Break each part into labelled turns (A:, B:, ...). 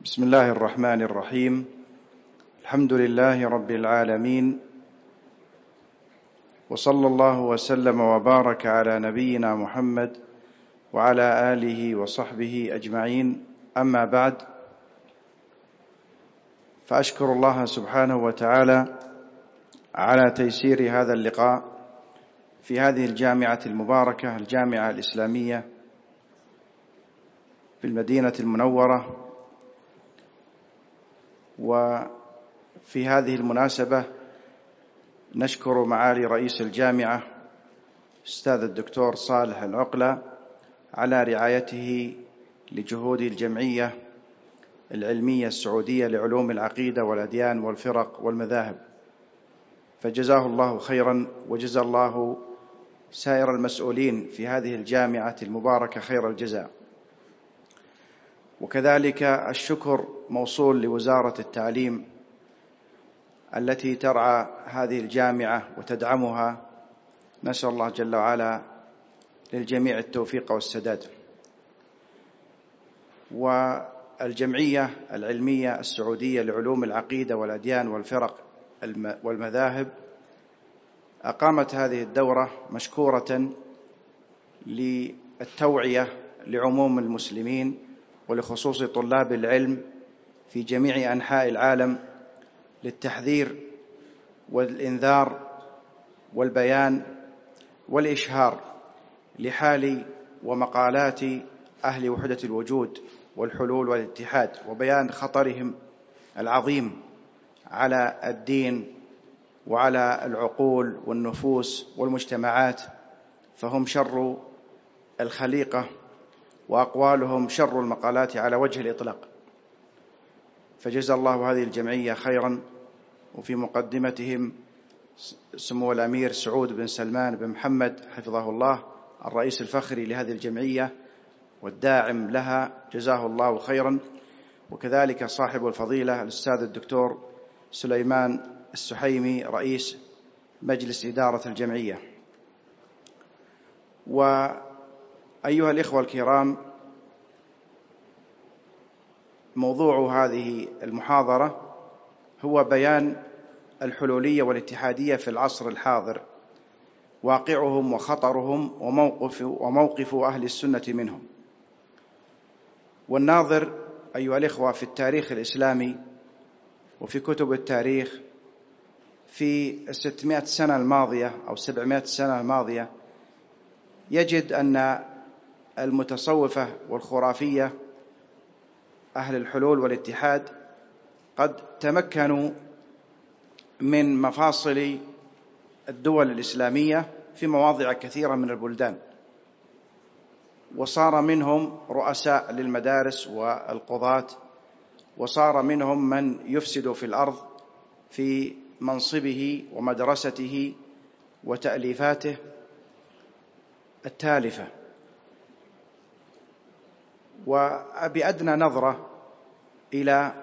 A: بسم الله الرحمن الرحيم. الحمد لله رب العالمين، وصلى الله وسلم وبارك على نبينا محمد وعلى آله وصحبه أجمعين. أما بعد، فأشكر الله سبحانه وتعالى على تيسير هذا اللقاء في هذه الجامعة المباركة، الجامعة الإسلامية في المدينة المنورة. وفي هذه المناسبة نشكر معالي رئيس الجامعة أستاذ الدكتور صالح العقلة على رعايته لجهود الجمعية العلمية السعودية لعلوم العقيدة والأديان والفرق والمذاهب، فجزاه الله خيرا، وجزى الله سائر المسؤولين في هذه الجامعة المباركة خير الجزاء. وكذلك الشكر موصول لوزارة التعليم التي ترعى هذه الجامعة وتدعمها. نسأل الله جل وعلا للجميع التوفيق والسداد. والجمعية العلمية السعودية لعلوم العقيدة والأديان والفرق والمذاهب أقامت هذه الدورة مشكورة للتوعية لعموم المسلمين ولخصوص طلاب العلم في جميع أنحاء العالم، للتحذير والإنذار والبيان والإشهار لحال ومقالات أهل وحدة الوجود والحلول والاتحاد، وبيان خطرهم العظيم على الدين وعلى العقول والنفوس والمجتمعات، فهم شر الخليقة وأقوالهم شر المقالات على وجه الإطلاق. فجزى الله هذه الجمعية خيرا، وفي مقدمتهم سمو الأمير سعود بن سلمان بن محمد حفظه الله، الرئيس الفخري لهذه الجمعية والداعم لها، جزاه الله خيرا. وكذلك صاحب الفضيلة الأستاذ الدكتور سليمان السحيمي رئيس مجلس إدارة الجمعية. وأيها الإخوة الكرام، موضوع هذه المحاضرة هو بيان الحلولية والاتحادية في العصر الحاضر، واقعهم وخطرهم وموقف أهل السنة منهم. والناظر أيها الإخوة في التاريخ الإسلامي وفي كتب التاريخ في 600 سنة الماضية أو 700 سنة الماضية يجد أن المتصوفة والخرافية أهل الحلول والاتحاد قد تمكنوا من مفاصل الدول الإسلامية في مواضع كثيرة من البلدان، وصار منهم رؤساء للمدارس والقضاة، وصار منهم من يفسد في الأرض في منصبه ومدرسته وتأليفاته التالفة. وبأدنى نظرة إلى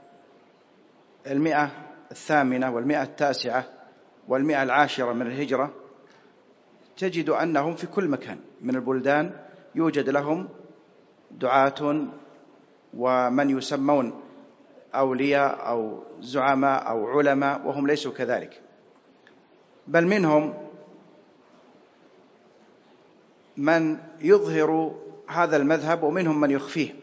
A: 108 و109 و110 من الهجرة تجد أنهم في كل مكان من البلدان يوجد لهم دعاة ومن يسمون أولياء أو زعماء أو علماء، وهم ليسوا كذلك، بل منهم من يظهر هذا المذهب ومنهم من يخفيه،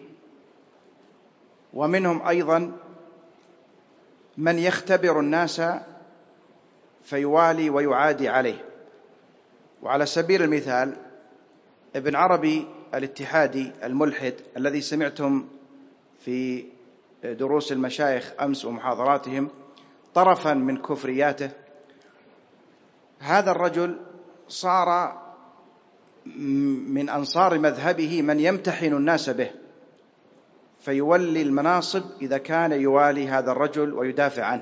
A: ومنهم أيضا من يختبر الناس فيوالي ويعادي عليه. وعلى سبيل المثال ابن عربي الاتحادي الملحد الذي سمعتم في دروس المشايخ أمس ومحاضراتهم طرفا من كفرياته، هذا الرجل صار من أنصار مذهبه من يمتحن الناس به، فيولي المناصب إذا كان يوالي هذا الرجل ويدافع عنه.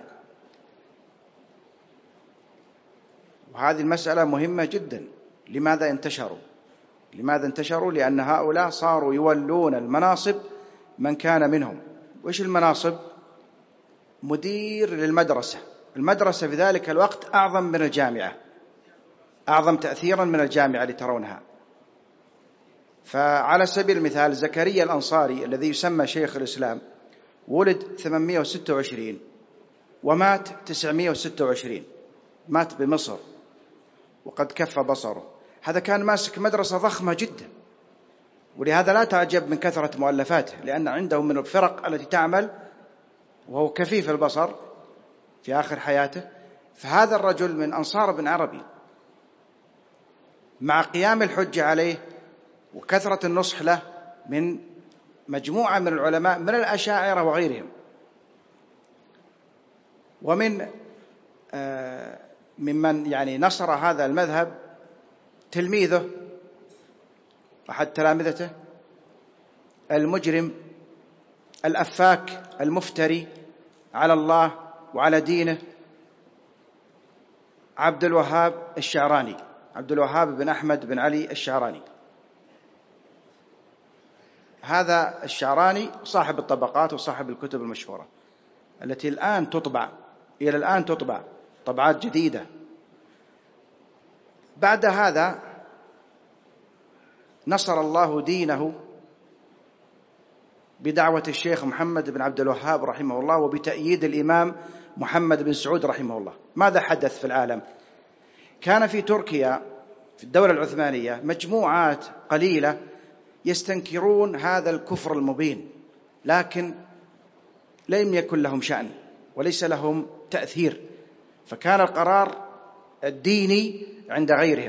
A: وهذه المسألة مهمة جدا. لماذا انتشروا؟ لأن هؤلاء صاروا يولون المناصب من كان منهم. وإيش المناصب؟ مدير للمدرسة. المدرسة في ذلك الوقت أعظم من الجامعة، أعظم تأثيرا من الجامعة اللي ترونها. فعلى سبيل المثال زكريا الأنصاري الذي يسمى شيخ الإسلام ولد 826 ومات 926، مات بمصر وقد كف بصره. هذا كان ماسك مدرسة ضخمة جدا، ولهذا لا تعجب من كثرة مؤلفاته، لأن عنده من الفرق التي تعمل وهو كفيف البصر في آخر حياته. فهذا الرجل من أنصار ابن عربي، مع قيام الحجة عليه وكثرة النصح له من مجموعة من العلماء من الأشاعرة وغيرهم. ومن ممن يعني نصر هذا المذهب تلميذه أحد تلامذته المجرم الأفاك المفتري على الله وعلى دينه، عبد الوهاب الشعراني، عبد الوهاب بن أحمد بن علي الشعراني. هذا الشعراني صاحب الطبقات وصاحب الكتب المشهورة التي الآن تطبع، إلى الآن تطبع طبعات جديدة. بعد هذا نصر الله دينه بدعوة الشيخ محمد بن عبد الوهاب رحمه الله وبتأييد الإمام محمد بن سعود رحمه الله. ماذا حدث في العالم؟ كان في تركيا في الدولة العثمانية مجموعات قليلة يستنكرون هذا الكفر المبين، لكن لم يكن لهم شأن وليس لهم تأثير، فكان القرار الديني عند غيرهم.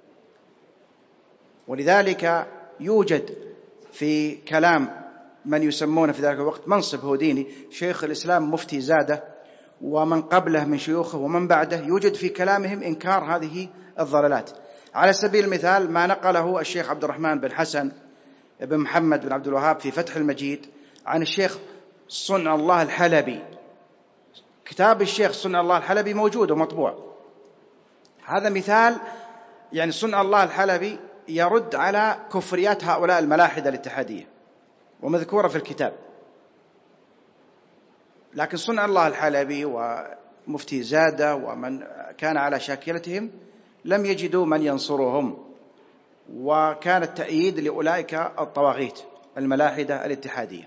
A: ولذلك يوجد في كلام من يسمون في ذلك الوقت منصب هو ديني، شيخ الإسلام مفتي زادة ومن قبله من شيوخه ومن بعده، يوجد في كلامهم إنكار هذه الضلالات. على سبيل المثال ما نقله الشيخ عبد الرحمن بن حسن بن محمد بن عبد الوهاب في فتح المجيد عن الشيخ صنع الله الحلبي. كتاب الشيخ صنع الله الحلبي موجود ومطبوع. هذا مثال، يعني صنع الله الحلبي يرد على كفريات هؤلاء الملاحدة الاتحادية ومذكورة في الكتاب. لكن صنع الله الحلبي ومفتي زادة ومن كان على شاكلتهم لم يجدوا من ينصرهم، وكان التأييد لأولئك الطواغيت الملاحدة الاتحادية.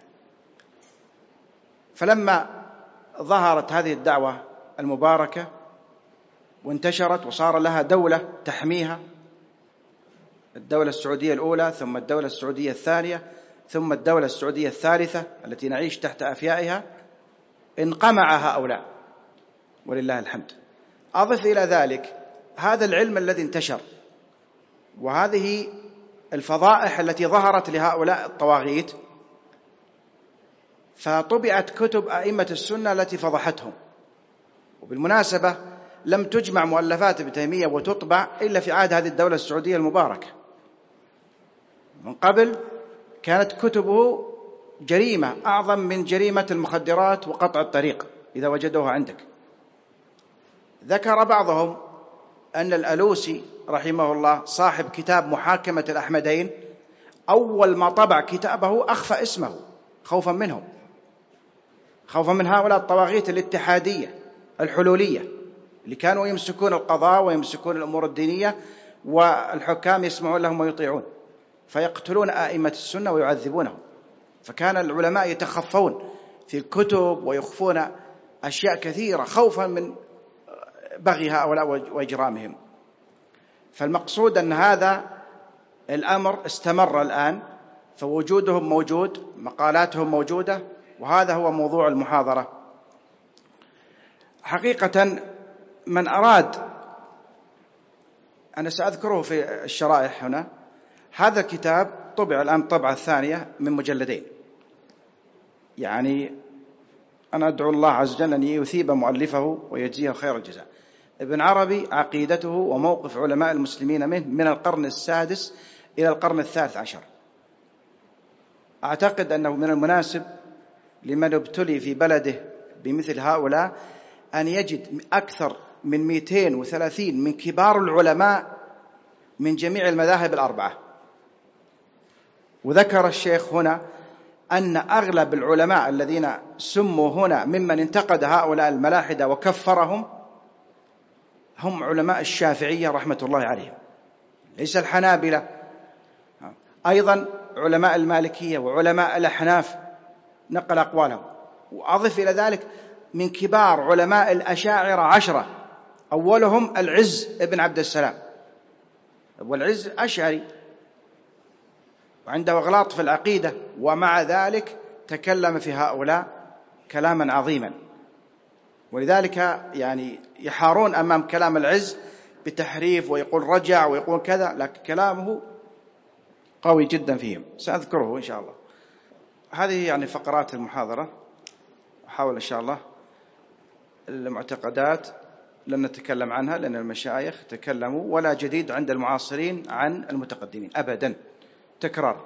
A: فلما ظهرت هذه الدعوة المباركة وانتشرت وصار لها دولة تحميها، الدولة السعودية الأولى ثم الدولة السعودية الثانية ثم الدولة السعودية الثالثة التي نعيش تحت أفيائها، انقمع هؤلاء ولله الحمد. أضف إلى ذلك هذا العلم الذي انتشر وهذه الفضائح التي ظهرت لهؤلاء الطواغيت، فطبعت كتب أئمة السنة التي فضحتهم. وبالمناسبة لم تجمع مؤلفات ابن تيمية وتطبع إلا في عهد هذه الدولة السعودية المباركة. من قبل كانت كتبه جريمة أعظم من جريمة المخدرات وقطع الطريق إذا وجدوها عندك. ذكر بعضهم أن الألوسي رحمه الله صاحب كتاب محاكمة الأحمدين أول ما طبع كتابه أخفى اسمه خوفا منهم، خوفا من هؤلاء الطواغيت الاتحادية الحلولية اللي كانوا يمسكون القضاء ويمسكون الأمور الدينية والحكام يسمعون لهم ويطيعون، فيقتلون أئمة السنة ويعذبونهم. فكان العلماء يتخفون في الكتب ويخفون أشياء كثيرة خوفا من بغي هؤلاء وإجرامهم. فالمقصود أن هذا الأمر استمر الآن، فوجودهم موجود، مقالاتهم موجودة، وهذا هو موضوع المحاضرة. حقيقة من أراد، أنا سأذكره في الشرائح هنا، هذا الكتاب طبع الآن الطبعة الثانية من مجلدين. يعني أنا أدعو الله عز وجل أن يثيب مؤلفه ويجزيه خير الجزاء. ابن عربي عقيدته وموقف علماء المسلمين منه من القرن السادس إلى القرن الثالث عشر. أعتقد أنه من المناسب لمن ابتلي في بلده بمثل هؤلاء أن يجد أكثر من 230 من كبار العلماء من جميع المذاهب الأربعة. وذكر الشيخ هنا أن أغلب العلماء الذين سموا هنا ممن انتقد هؤلاء الملاحدة وكفرهم هم علماء الشافعية رحمة الله عليهم، ليس الحنابلة. أيضا علماء المالكية وعلماء الأحناف نقل أقوالهم. وأضف إلى ذلك من كبار علماء الأشاعرة 10، أولهم العز ابن عبد السلام، والعز أشعري وعنده أغلاط في العقيدة، ومع ذلك تكلم في هؤلاء كلاما عظيما. ولذلك يعني يحارون أمام كلام العز بتحريف، ويقول رجع ويقول كذا، لكن كلامه قوي جدا فيهم، سأذكره إن شاء الله. هذه يعني فقرات المحاضرة. أحاول إن شاء الله المعتقدات لن نتكلم عنها لأن المشايخ تكلموا، ولا جديد عند المعاصرين عن المتقدمين أبدا، تكرار.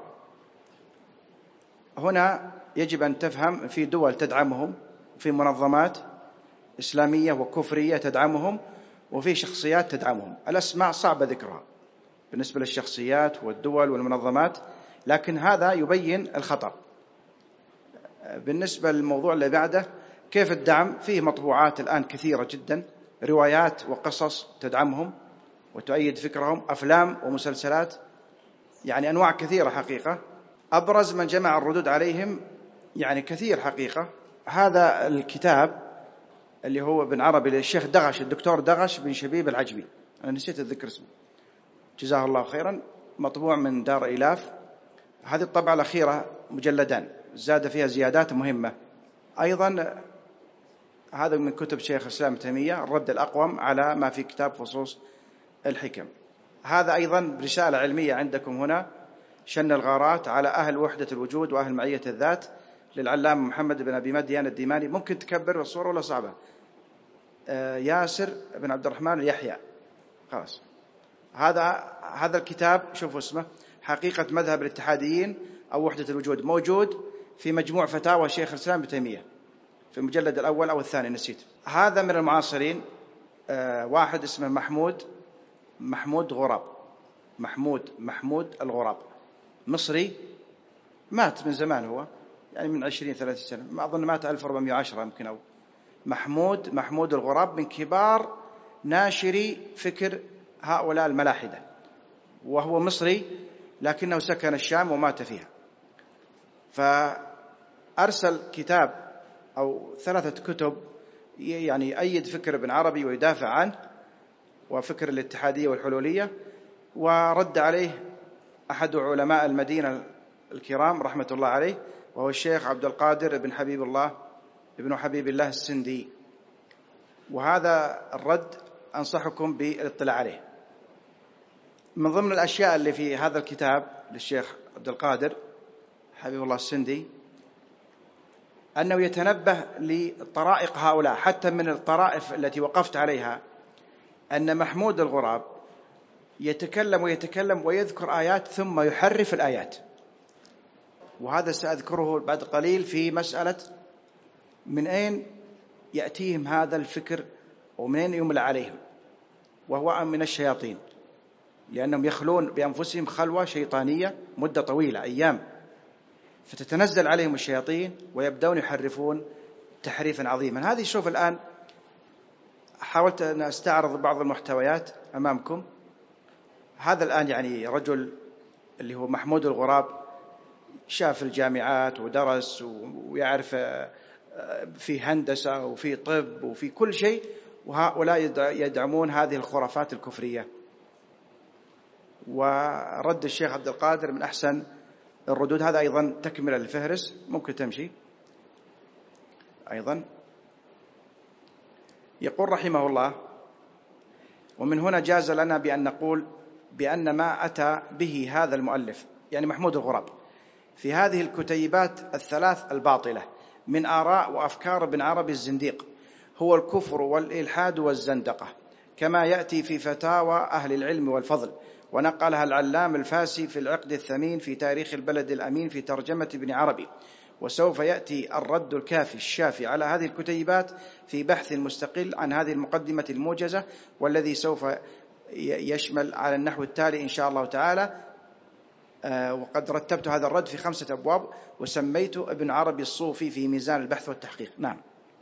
A: هنا يجب أن تفهم في دول تدعمهم، في منظمات إسلامية وكفرية تدعمهم، وفي شخصيات تدعمهم. الأسماء صعب ذكرها بالنسبة للشخصيات والدول والمنظمات، لكن هذا يبين الخطر. بالنسبة للموضوع اللي بعده، كيف الدعم؟ فيه مطبوعات الآن كثيرة جدا، روايات وقصص تدعمهم وتؤيد فكرهم، أفلام ومسلسلات، يعني أنواع كثيرة حقيقة. أبرز من جمع الردود عليهم يعني كثير حقيقة. هذا الكتاب اللي هو ابن عربي للشيخ دغش، الدكتور دغش بن شبيب العجبي، أنا نسيت أذكر اسمه، جزاه الله خيرا، مطبوع من دار إلاف. هذه الطبعة الأخيرة مجلدان، زاد فيها زيادات مهمة. أيضا هذا من كتب شيخ الإسلام ابن تيمية، الرد الأقوم على ما في كتاب فصوص الحكم. هذا أيضا رسالة علمية عندكم هنا، شن الغارات على أهل وحدة الوجود وأهل معية الذات، للعلامة محمد بن أبي مدين الديماني. ممكن تكبر الصورة ولا صعبة؟ ياسر بن عبد الرحمن يحيى. خلاص، هذا الكتاب شوفوا اسمه، حقيقة مذهب الاتحاديين أو وحدة الوجود، موجود في مجموع فتاوى شيخ الإسلام ابن تيمية في المجلد الأول أو الثاني، نسيت. هذا من المعاصرين، واحد اسمه محمود غراب، محمود الغراب، مصري، مات من زمان، هو يعني من 20-30 سنة، ما أظن مات 1410 يمكن. أو محمود الغراب من كبار ناشري فكر هؤلاء الملاحدة، وهو مصري لكنه سكن الشام ومات فيها. فأرسل كتاب أو 3 كتب يعني يؤيد فكر ابن عربي ويدافع عنه وفكر الاتحادية والحلولية، ورد عليه أحد علماء المدينة الكرام رحمة الله عليه، وهو الشيخ عبد القادر بن حبيب الله السندي. وهذا الرد أنصحكم بالاطلاع عليه. من ضمن الأشياء اللي في هذا الكتاب للشيخ عبد القادر حبيب الله السندي أنه يتنبه لطرائق هؤلاء، حتى من الطرائف التي وقفت عليها أن محمود الغراب يتكلم ويذكر آيات ثم يحرف الآيات. وهذا سأذكره بعد قليل في مسألة من أين يأتيهم هذا الفكر ومن أين يملى عليهم، وهو من الشياطين، لأنهم يخلون بأنفسهم خلوة شيطانية مدة طويلة، أيام، فتتنزل عليهم الشياطين ويبدأون يحرفون تحريفا عظيما. هذه شوف الآن حاولت أن أستعرض بعض المحتويات أمامكم. هذا الآن يعني رجل اللي هو محمود الغراب شاف الجامعات ودرس ويعرف في هندسة وفي طب وفي كل شيء، وهؤلاء يدعمون هذه الخرافات الكفرية. ورد الشيخ عبد القادر من أحسن الردود. هذا أيضا تكملة للفهرس، ممكن تمشي أيضا. يقول رحمه الله: ومن هنا جاز لنا بأن نقول بأن ما أتى به هذا المؤلف يعني محمود الغراب في هذه الكتيبات 3 الباطلة من آراء وأفكار ابن عربي الزنديق هو الكفر والإلحاد والزندقة، كما يأتي في فتاوى أهل العلم والفضل، ونقلها العلام الفاسي في العقد الثمين في تاريخ البلد الأمين في ترجمة ابن عربي. وسوف يأتي الرد الكافي الشافي على هذه الكتيبات في بحث مستقل عن هذه المقدمة الموجزة، والذي سوف يشمل على النحو التالي إن شاء الله تعالى. وقد رتبت هذا الرد في 5 أبواب، وسميته ابن عربي الصوفي في ميزان البحث والتحقيق. نعم.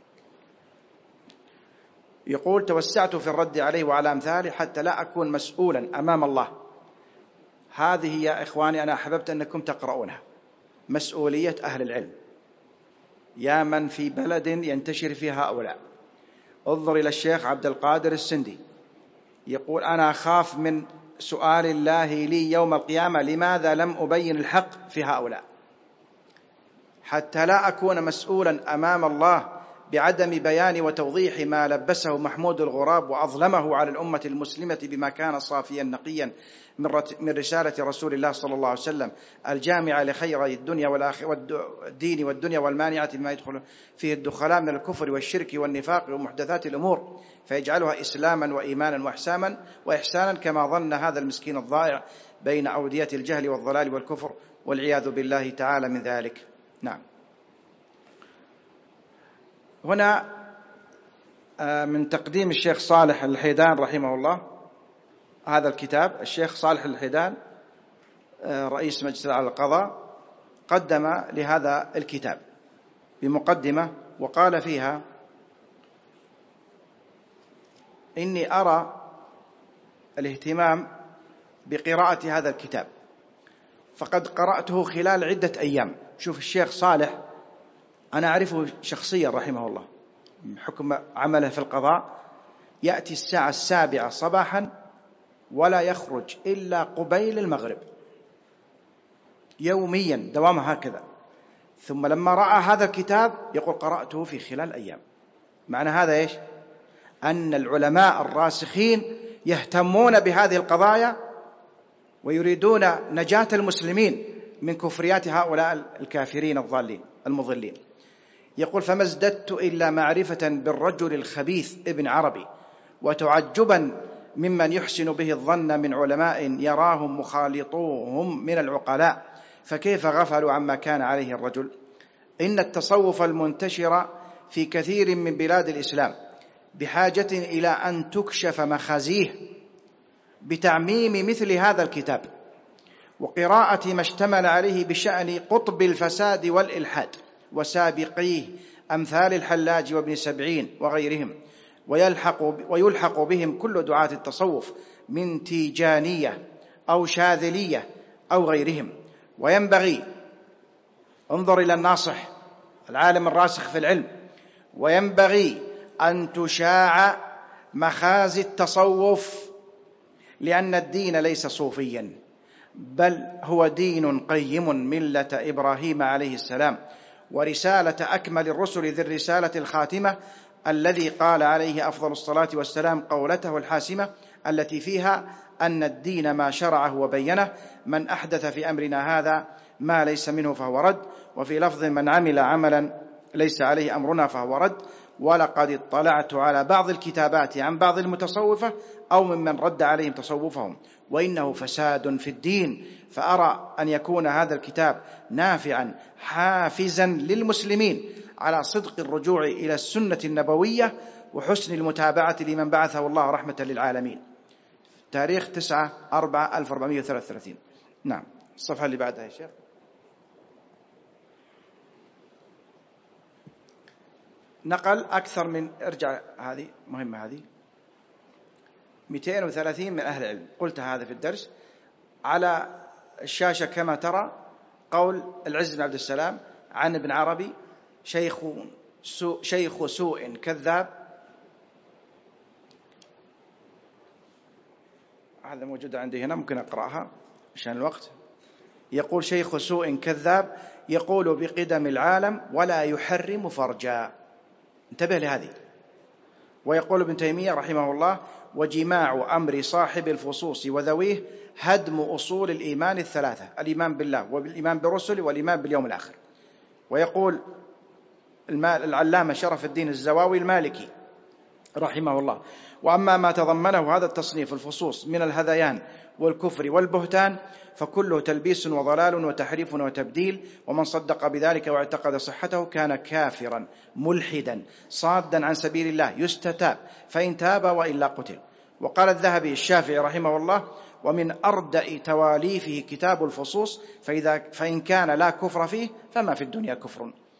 A: يقول: توسعت في الرد عليه وعلى أمثاله حتى لا أكون مسؤولا أمام الله. هذه يا إخواني أنا أحببت أنكم تقرؤونها، مسؤولية أهل العلم. يا من في بلد ينتشر فيه هؤلاء. انظر إلى الشيخ عبد القادر السندي يقول: أنا أخاف من سؤال الله لي يوم القيامة لماذا لم أبين الحق في هؤلاء، حتى لا أكون مسؤولا أمام الله بعدم بيان وتوضيح ما لبسه محمود الغراب وأظلمه على الأمة المسلمة بما كان صافيا نقيا من رسالة رسول الله صلى الله عليه وسلم الجامعة لخير الدنيا والدين والدنيا والمانعة مما يدخل فيه الدخلاء من الكفر والشرك والنفاق ومحدثات الأمور، فيجعلها إسلاما وإيمانا وإحسانا كما ظن هذا المسكين الضائع بين أودية الجهل والضلال والكفر، والعياذ بالله تعالى من ذلك. نعم. هنا من تقديم الشيخ صالح الحيدان رحمه الله هذا الكتاب. الشيخ صالح الحيدان رئيس مجلس الأعلى للقضاء قدم لهذا الكتاب بمقدمة وقال فيها: إني أرى الاهتمام بقراءة هذا الكتاب، فقد قرأته خلال عدة أيام. شوف الشيخ صالح أنا أعرفه شخصيا رحمه الله بحكم عمله في القضاء، يأتي الساعة 7 صباحا ولا يخرج إلا قبيل المغرب يوميا، دوامه هكذا. ثم لما رأى هذا الكتاب يقول: قرأته في خلال أيام. معنى هذا إيش؟ أن العلماء الراسخين يهتمون بهذه القضايا ويريدون نجاة المسلمين من كفريات هؤلاء الكافرين الضالين المضلين. يقول: فما ازددت إلا معرفة بالرجل الخبيث ابن عربي، وتعجبا ممن يحسن به الظن من علماء يراهم مخالطوهم من العقلاء، فكيف غفلوا عما كان عليه الرجل؟ إن التصوف المنتشر في كثير من بلاد الإسلام بحاجة إلى أن تكشف مخازيه بتعميم مثل هذا الكتاب وقراءة ما اشتمل عليه بشأن قطب الفساد والإلحاد وسابقيه أمثال الحلاج وابن سبعين وغيرهم، ويلحق بهم كل دعاة التصوف من تيجانية أو شاذلية أو غيرهم. وينبغي، انظر إلى الناصح العالم الراسخ في العلم، وينبغي أن تشاع مخازي التصوف، لأن الدين ليس صوفيا، بل هو دين قيم ملة إبراهيم عليه السلام، ورسالة أكمل الرسل ذي الرسالة الخاتمة، الذي قال عليه أفضل الصلاة والسلام قولته الحاسمة التي فيها أن الدين ما شرعه وبينه، من أحدث في أمرنا هذا ما ليس منه فهو رد، وفي لفظ من عمل عملا ليس عليه أمرنا فهو رد. ولقد اطلعت على بعض الكتابات عن بعض المتصوفة أو ممن رد عليهم تصوفهم، وإنه فساد في الدين، فأرى أن يكون هذا الكتاب نافعا حافزا للمسلمين على صدق الرجوع إلى السنة النبوية وحسن المتابعة لمن بعثه الله رحمة للعالمين. تاريخ 9/4/1433. نعم. الصفحة اللي بعدها يا شيخ. نقل أكثر من، ارجع هذه مهمة، هذه 230 من أهل العلم، قلت هذا في الدرس. على الشاشة كما ترى قول العز بن عبد السلام عن ابن عربي: شيخ سوء كذاب. هذا موجود عندي هنا، ممكن أقرأها عشان الوقت. يقول: شيخ سوء كذاب يقول بقدم العالم ولا يحرم فرجا. انتبه لهذه. ويقول ابن تيمية رحمه الله: وجماع أمر صاحب الفصوص وذويه هدم أصول الإيمان الثلاثة: الإيمان بالله والإيمان برسله والإيمان باليوم الآخر. ويقول العلامة شرف الدين الزواوي المالكي رحمه الله: وأما ما تضمنه هذا التصنيف الفصوص من الهذيان والكفر والبهتان فكله تلبيس وضلال وتحريف وتبديل، ومن صدق بذلك واعتقد صحته كان كافرا ملحدا صادا عن سبيل الله يستتاب فإن تاب وإلا قتل. وقال الذهبي الشافعي رحمه الله: ومن أردأ تواليفه كتاب الفصوص، فإن كان لا كفر فيه فما في الدنيا كفر.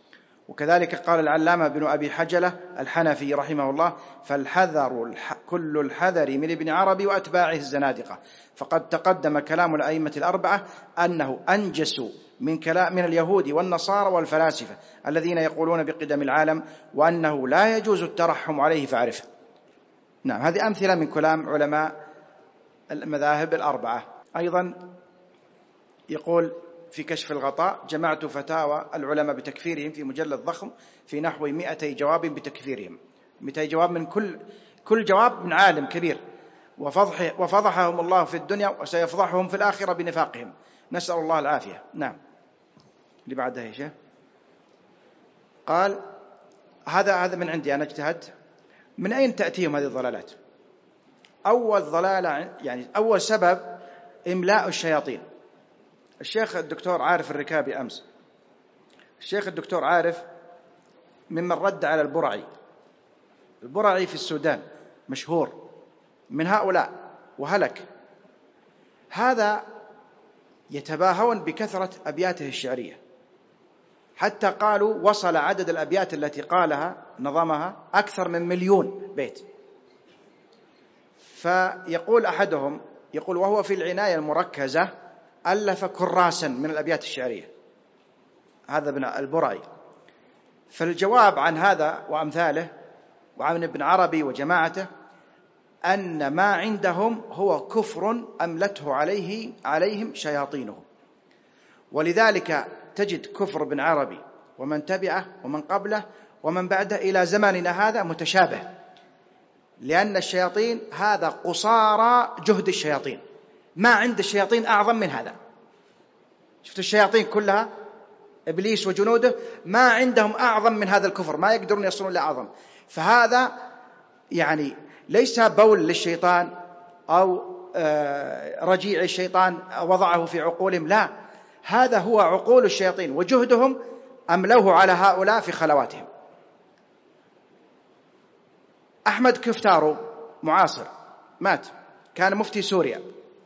A: وكذلك قال العلامة بن أبي حجلة الحنفي رحمه الله: فالحذر كل الحذر من ابن عربي وأتباعه الزنادقة، فقد تقدم كلام الأئمة الأربعة أنه أنجس من اليهود والنصارى والفلاسفة الذين يقولون بقدم العالم، وأنه لا يجوز الترحم عليه فاعرفه. نعم، هذه أمثلة من كلام علماء المذاهب الأربعة. أيضا يقول في كشف الغطاء: جمعت فتاوى العلماء بتكفيرهم في مجلد ضخم في نحو 200 جواب بتكفيرهم، 200 جواب من كل جواب من عالم كبير، وفضحهم الله في الدنيا وسيفضحهم في الآخرة بنفاقهم، نسأل الله العافية. نعم، اللي بعدها يا شيخ. قال: هذا من عندي، أنا اجتهدت. من أين تأتيهم هذه الضلالات؟ أول ضلالة، يعني أول سبب، إملاء الشياطين. الشيخ الدكتور عارف الركابي أمس، الشيخ الدكتور عارف ممن رد على البرعي في السودان، مشهور من هؤلاء وهلك. هذا يتباهون بكثرة أبياته الشعرية، حتى قالوا وصل عدد الأبيات التي قالها نظمها أكثر من 1,000,000 بيت. فيقول أحدهم، يقول وهو في العناية المركزة ألف كراسا من الأبيات الشعرية، هذا ابن البرعي. فالجواب عن هذا وأمثاله وعن ابن عربي وجماعته أن ما عندهم هو كفر أملته عليهم شياطينهم، ولذلك تجد كفر ابن عربي ومن تبعه ومن قبله ومن بعده إلى زماننا هذا متشابه، لأن الشياطين هذا قصارى جهد الشياطين، ما عند الشياطين أعظم من هذا. شفت الشياطين كلها، إبليس وجنوده، ما عندهم أعظم من هذا الكفر، ما يقدرون يصلون لأعظم. فهذا يعني ليس بول للشيطان أو رجيع الشيطان وضعه في عقولهم، لا، هذا هو عقول الشياطين وجهدهم أملوه على هؤلاء في خلواتهم. أحمد كفتارو معاصر مات، كان مفتي سوريا،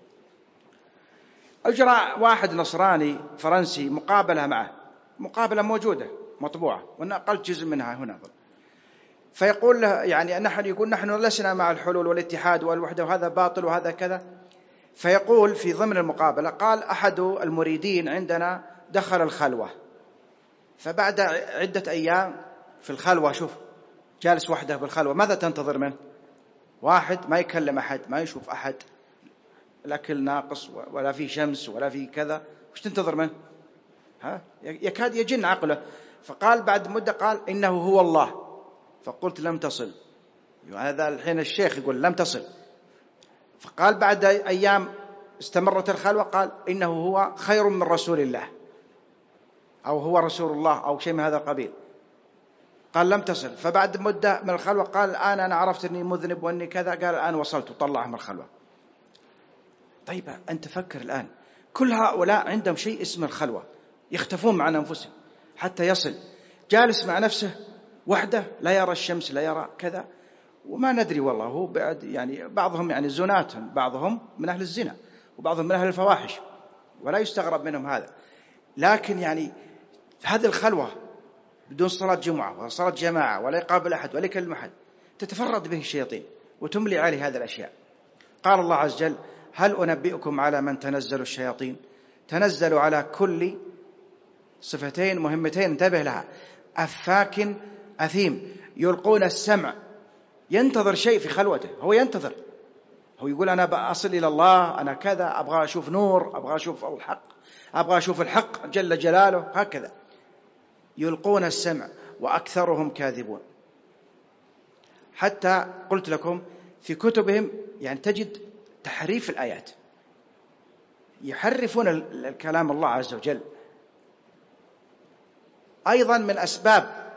A: أجرى واحد نصراني فرنسي مقابلة معه، مقابلة موجودة مطبوعة ونقلت جزء منها هنا. فيقول له يعني نحن لسنا مع الحلول والاتحاد والوحدة وهذا باطل وهذا كذا. فيقول في ضمن المقابلة، قال أحد المريدين عندنا دخل الخلوة، فبعد عدة أيام في الخلوة، شوف جالس وحده بالخلوة، ماذا تنتظر منه؟ واحد ما يكلم أحد، ما يشوف أحد، الأكل ناقص ولا في شمس ولا في كذا، وش تنتظر منه؟ يكاد يجن عقله. فقال بعد مدة، قال إنه هو الله. فقلت لم تصل. هذا الحين الشيخ يقول لم تصل. فقال بعد أيام استمرت الخلوة، قال إنه هو خير من رسول الله، أو هو رسول الله أو شيء من هذا القبيل. قال لم تصل. فبعد مدة من الخلوة قال الآن أنا عرفت أني مذنب وأني كذا، قال الآن وصلت، وطلعه من الخلوة. طيب أنت فكر الآن، كل هؤلاء عندهم شيء اسمه الخلوة، يختفون عن أنفسهم حتى يصل، جالس مع نفسه وحده، لا يرى الشمس لا يرى كذا، وما ندري والله هو بعد، يعني بعضهم يعني زنات، بعضهم من أهل الزنا وبعضهم من أهل الفواحش، ولا يستغرب منهم هذا. لكن يعني هذه الخلوة بدون صلاة جمعة ولا صلاة جماعة ولا يقابل أحد ولا يكلم أحد، تتفرد به الشياطين وتملي عليه هذه الأشياء. قال الله عز وجل: هل أنبئكم على من تنزل الشياطين؟ تنزلوا على كل صفتين مهمتين، انتبه لها: أفاك أثيم، يلقون السمع، ينتظر شيء في خلوته، هو ينتظر، هو يقول أنا بأصل إلى الله، أنا كذا، أبغى أشوف نور، أبغى أشوف الحق، أبغى أشوف الحق جل جلاله، هكذا. يلقون السمع وأكثرهم كاذبون. حتى قلت لكم في كتبهم يعني تجد تحريف الآيات، يحرفون الكلام الله عز وجل. أيضا من أسباب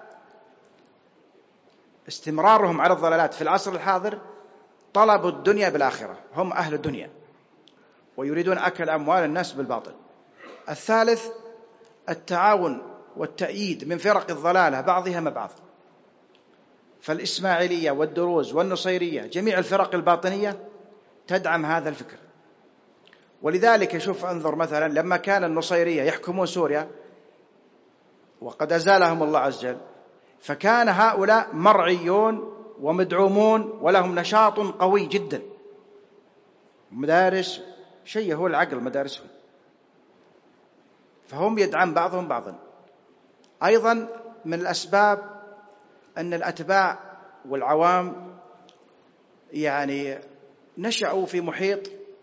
A: استمرارهم على الضلالات في العصر الحاضر طلب الدنيا بالآخرة، هم أهل الدنيا ويريدون أكل أموال الناس بالباطل. الثالث التعاون والتأييد من فرق الضلالة بعضها مع بعض، فالإسماعيلية والدروز والنصيرية جميع الفرق الباطنية تدعم هذا الفكر. ولذلك شوف انظر مثلا لما كان النصيرية يحكمون سوريا وقد أزالهم الله عز وجل، فكان هؤلاء مرعيون ومدعومون ولهم نشاط قوي جدا. مدارس شيء هو العقل مدارسهم، فهم يدعم بعضهم بعضا. أيضا من الأسباب أن الأتباع والعوام يعني نشأوا في محيط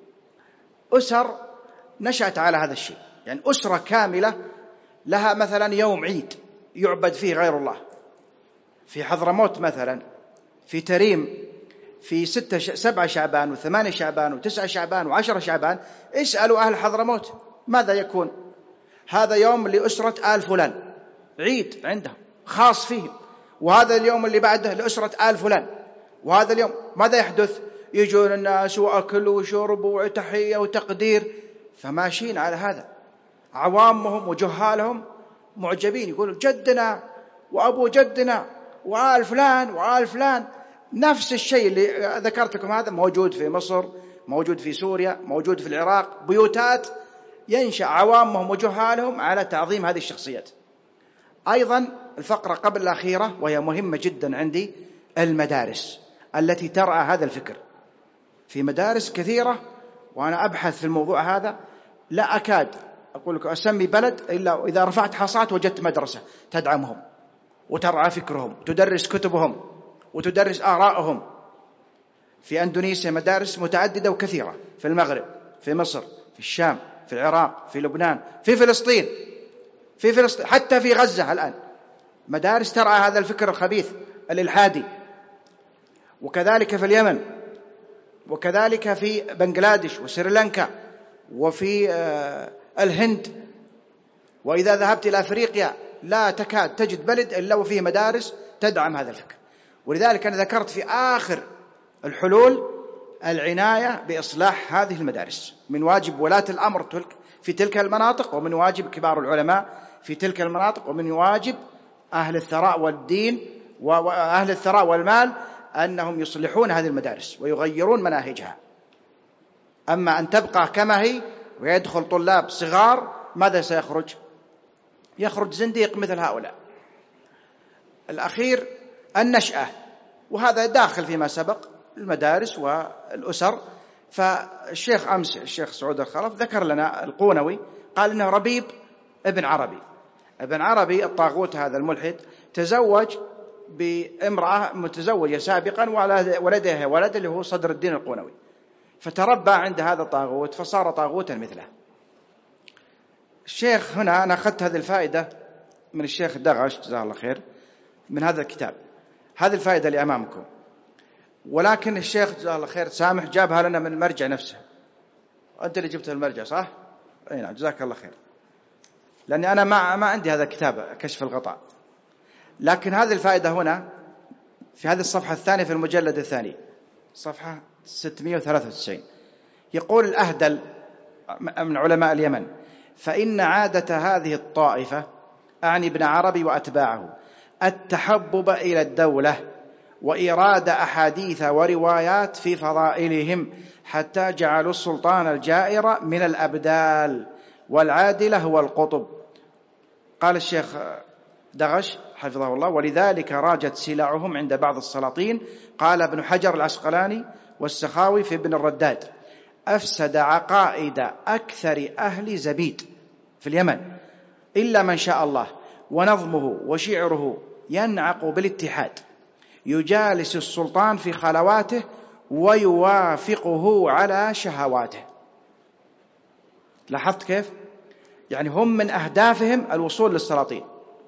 A: أسر نشأت على هذا الشيء، يعني أسرة كاملة لها مثلا يوم عيد يعبد فيه غير الله، في حضرموت مثلا، في تريم، في 7 شعبان و8 شعبان و9 شعبان و10 شعبان. اسألوا أهل حضرموت ماذا يكون؟ هذا يوم لأسرة آل فلان، عيد عندهم خاص فيهم، وهذا اليوم اللي بعده لأسرة آل فلان، وهذا اليوم ماذا يحدث؟ يجون الناس وأكل وشرب وتحية وتقدير، فماشيين على هذا. عوامهم وجهالهم معجبين، يقولوا جدنا وأبو جدنا وآل فلان وآل فلان. نفس الشيء اللي ذكرت لكم هذا موجود في مصر، موجود في سوريا، موجود في العراق، بيوتات ينشأ عوامهم وجهالهم على تعظيم هذه الشخصيات. أيضا الفقرة قبل الأخيرة وهي مهمة جدا عندي، المدارس التي ترعى هذا الفكر. في مدارس كثيرة، وأنا أبحث في الموضوع هذا، لا أكاد أقول لك أسمي بلد إلا إذا رفعت حصات وجدت مدرسة تدعمهم وترعى فكرهم، تدرس كتبهم وتدرس آرائهم. في أندونيسيا مدارس متعددة وكثيرة، في المغرب، في مصر، في الشام، في العراق، في لبنان، في فلسطين، حتى في غزة الآن مدارس ترعى هذا الفكر الخبيث الإلحادي، وكذلك في اليمن، وكذلك في بنغلاديش وسريلانكا وفي الهند. وإذا ذهبت إلى أفريقيا لا تكاد تجد بلد إلا وفيه مدارس تدعم هذا الفكر. ولذلك أنا ذكرت في آخر الحلول العناية بإصلاح هذه المدارس، من واجب ولاة الأمر في تلك المناطق، ومن واجب كبار العلماء في تلك المناطق، ومن واجب أهل الثراء والدين وأهل الثراء والمال أنهم يصلحون هذه المدارس ويغيرون مناهجها. أما أن تبقى كما هي ويدخل طلاب صغار، ماذا سيخرج؟ يخرج زنديق مثل هؤلاء. الأخير النشأة، وهذا داخل فيما سبق المدارس والأسر. فالشيخ أمس الشيخ سعود الخلف ذكر لنا القونوي، قال إنه ربيب ابن عربي الطاغوت هذا الملحد تزوج بامرأة متزوجة سابقا ولدها ولد اللي هو صدر الدين القونوي، فتربى عند هذا الطاغوت فصار طاغوتا مثله. الشيخ هنا أنا أخذت هذه الفائدة من الشيخ دغش جزاه الله خير من هذا الكتاب، هذه الفائدة اللي أمامكم. ولكن الشيخ جزاه الله خير سامح جابها لنا من المرجع نفسه. أنت اللي جبت المرجع صح؟ أي نعم، جزاك الله خير. لأني أنا ما عندي هذا الكتاب كشف الغطاء. لكن هذه الفائدة هنا في هذه الصفحة الثانية في المجلد الثاني، صفحة 693، يقول الأهدل من علماء اليمن: فإن عادة هذه الطائفة، أعني ابن عربي وأتباعه، التحبب إلى الدولة وإيراد أحاديث وروايات في فضائلهم، حتى جعلوا السلطان الجائر من الأبدال والعادل هو القطب. قال الشيخ دغش حفظه الله: ولذلك راجت سلعهم عند بعض السلاطين. قال ابن حجر العسقلاني والسخاوي في ابن الرداد: أفسد عقائد أكثر أهل زبيد في اليمن إلا من شاء الله، ونظمه وشعره ينعق بالاتحاد، يجالس السلطان في خلواته ويوافقه على شهواته. لاحظت كيف؟ يعني هم من أهدافهم الوصول للسلاطين،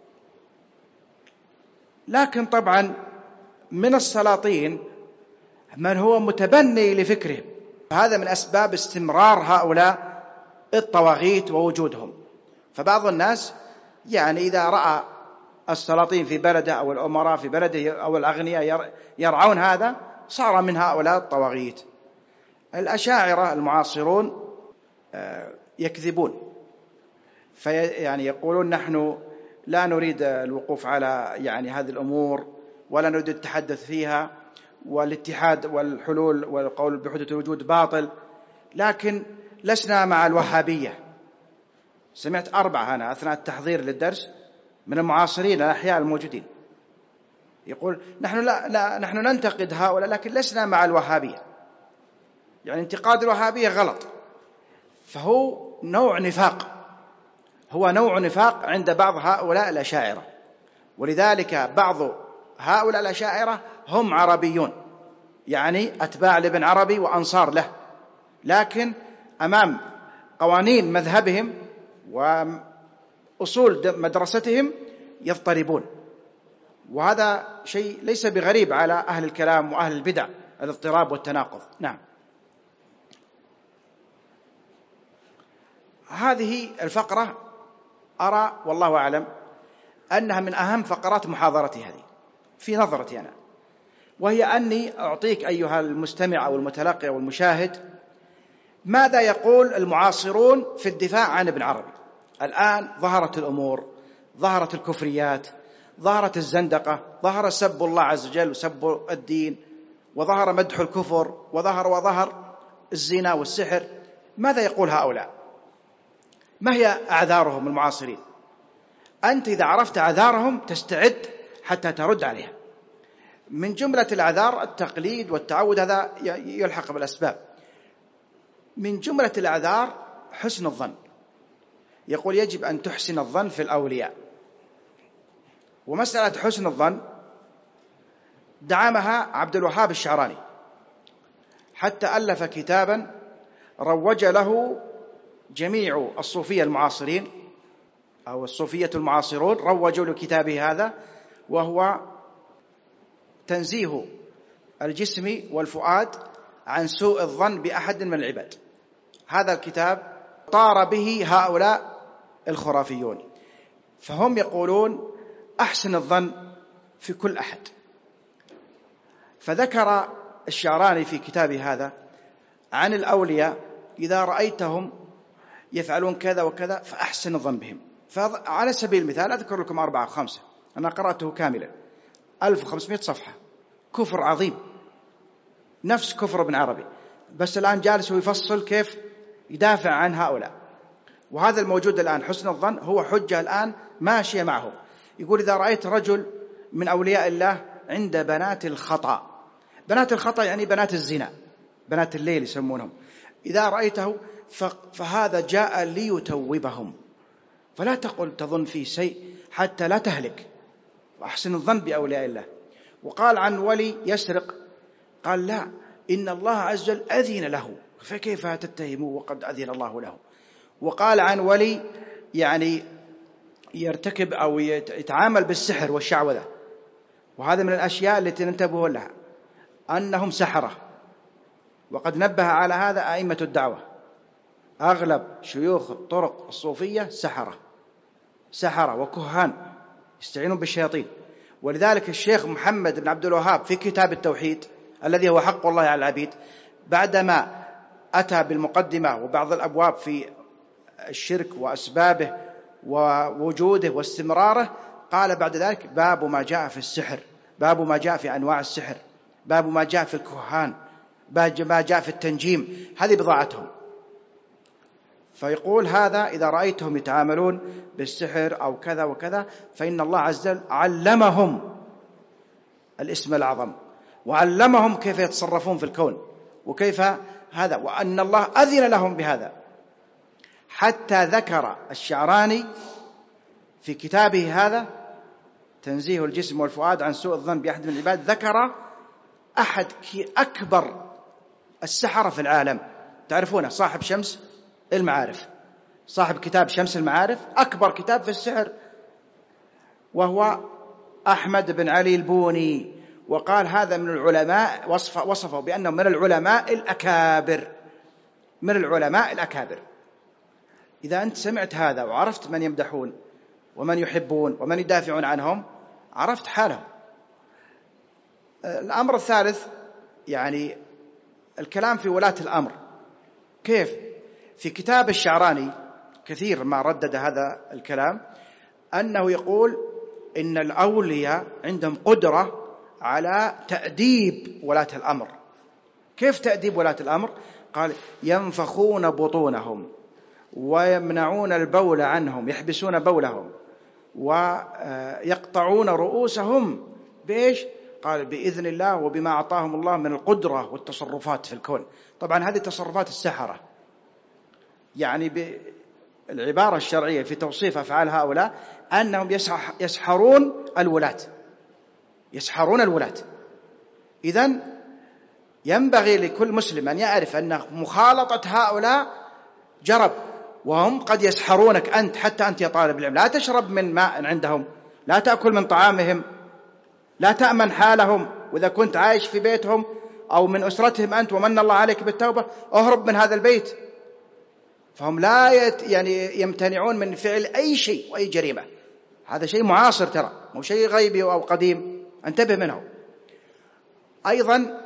A: لكن طبعا من السلاطين من هو متبني لفكرهم. هذا من أسباب استمرار هؤلاء الطواغيت ووجودهم. فبعض الناس يعني إذا رأى السلاطين في بلده أو الأمراء في بلده أو الأغنياء يرعون هذا، صار من هؤلاء الطواغيت. الأشاعرة المعاصرون يكذبون، يعني يقولون نحن لا نريد الوقوف على يعني هذه الأمور ولا نريد التحدث فيها، والاتحاد والحلول والقول بحدث الوجود باطل، لكن لسنا مع الوهابية. سمعت 4 أنا أثناء التحضير للدرس من المعاصرين الأحياء الموجودين، يقول نحن ننتقد هؤلاء لكن لسنا مع الوهابية، يعني انتقاد الوهابية غلط، فهو نوع نفاق، هو نوع نفاق عند بعض هؤلاء الأشاعرة. ولذلك بعض هؤلاء الأشاعرة هم عربيون، يعني أتباع لابن عربي وأنصار له، لكن أمام قوانين مذهبهم وأصول مدرستهم يضطربون، وهذا شيء ليس بغريب على أهل الكلام وأهل البدع، الاضطراب والتناقض. نعم. هذه الفقرة أرى والله أعلم أنها من أهم فقرات محاضرتي هذه في نظرتي أنا، وهي أني أعطيك أيها المستمع أو المتلقي أو المشاهد ماذا يقول المعاصرون في الدفاع عن ابن عربي. الآن ظهرت الأمور، ظهرت الكفريات، ظهرت الزندقة، ظهر سب الله عز وجل وسب الدين، وظهر مدح الكفر، وظهر الزنا والسحر. ماذا يقول هؤلاء؟ ما هي أعذارهم المعاصرين؟ أنت إذا عرفت أعذارهم تستعد حتى ترد عليها. من جملة الأعذار التقليد والتعود، هذا يلحق بالأسباب. من جملة الأعذار حسن الظن، يقول يجب أن تحسن الظن في الأولياء. ومسألة حسن الظن دعمها عبد الوهاب الشعراني، حتى ألف كتابا روج له جميع الصوفية المعاصرين أو الصوفية المعاصرون، روجوا لكتابه هذا، وهو تنزيه الجسم والفؤاد عن سوء الظن بأحد من العباد. هذا الكتاب طار به هؤلاء الخرافيون، فهم يقولون أحسن الظن في كل أحد. فذكر الشعراني في كتابه هذا عن الأولياء إذا رأيتهم يفعلون كذا وكذا فأحسن الظن بهم. فعلى سبيل المثال أذكر لكم 4 أو 5، أنا قرأته كاملا، 1500 صفحة، كفر عظيم نفس كفر ابن عربي، بس الآن جالس ويفصل كيف يدافع عن هؤلاء. وهذا الموجود الآن حسن الظن هو حجة الآن ماشية معه. يقول إذا رأيت رجل من أولياء الله عند بنات الخطأ، بنات الخطأ يعني بنات الزنا، بنات الليل يسمونهم، إذا رأيته فهذا جاء ليتوبهم، فلا تقل تظن في شيء حتى لا تهلك، وأحسن الظن بأولياء الله. وقال عن ولي يسرق، قال لا، إن الله عز وجل أذن له، فكيف تتهموه وقد أذن الله له. وقال عن ولي يعني يرتكب أو يتعامل بالسحر والشعوذة، وهذا من الأشياء التي ننتبه لها، أنهم سحرة، وقد نبه على هذا أئمة الدعوة، أغلب شيوخ الطرق الصوفية سحرة وكهان يستعينون بالشياطين. ولذلك الشيخ محمد بن عبد الوهاب في كتاب التوحيد الذي هو حق الله على العبيد، بعدما أتى بالمقدمة وبعض الأبواب في الشرك وأسبابه ووجوده واستمراره، قال بعد ذلك باب ما جاء في السحر، باب ما جاء في أنواع السحر، باب ما جاء في الكهان، باب ما جاء في التنجيم، هذه بضاعتهم. فيقول هذا إذا رأيتهم يتعاملون بالسحر أو كذا وكذا فإن الله عز وجل علمهم الاسم الأعظم، وعلمهم كيف يتصرفون في الكون وكيف هذا، وأن الله أذن لهم بهذا. حتى ذكر الشعراني في كتابه هذا تنزيه الجسم والفؤاد عن سوء الظن بأحد من العباد، ذكر أحد أكبر السحرة في العالم، تعرفونه، صاحب شمس المعارف، صاحب كتاب شمس المعارف، أكبر كتاب في السحر، وهو أحمد بن علي البوني. وقال هذا من العلماء، وصفه بأنه من العلماء الأكابر، من العلماء الأكابر. إذا أنت سمعت هذا وعرفت من يمدحون ومن يحبون ومن يدافعون عنهم، عرفت حالهم. الأمر الثالث يعني الكلام في ولاة الأمر. كيف؟ في كتاب الشعراني كثير ما ردد هذا الكلام، أنه يقول إن الأولياء عندهم قدرة على تأديب ولاة الأمر. كيف تأديب ولاة الأمر؟ قال ينفخون بطونهم ويمنعون البول عنهم، يحبسون بولهم ويقطعون رؤوسهم بإيش؟ قال بإذن الله وبما أعطاهم الله من القدرة والتصرفات في الكون. طبعا هذه تصرفات السحرة، يعني بالعبارة الشرعية في توصيف أفعال هؤلاء أنهم يسحرون الولاة، يسحرون الولاة. إذن ينبغي لكل مسلم أن يعرف أن مخالطة هؤلاء جرب، وهم قد يسحرونك أنت، حتى أنت يا طالب العلم لا تشرب من ماء عندهم، لا تأكل من طعامهم، لا تأمن حالهم، وإذا كنت عايش في بيتهم أو من أسرتهم أنت ومن الله عليك بالتوبة أهرب من هذا البيت. فهم لا يمتنعون من فعل أي شيء وأي جريمة. هذا شيء معاصر ترى، مو شيء غيبي أو قديم، انتبه منه. أيضا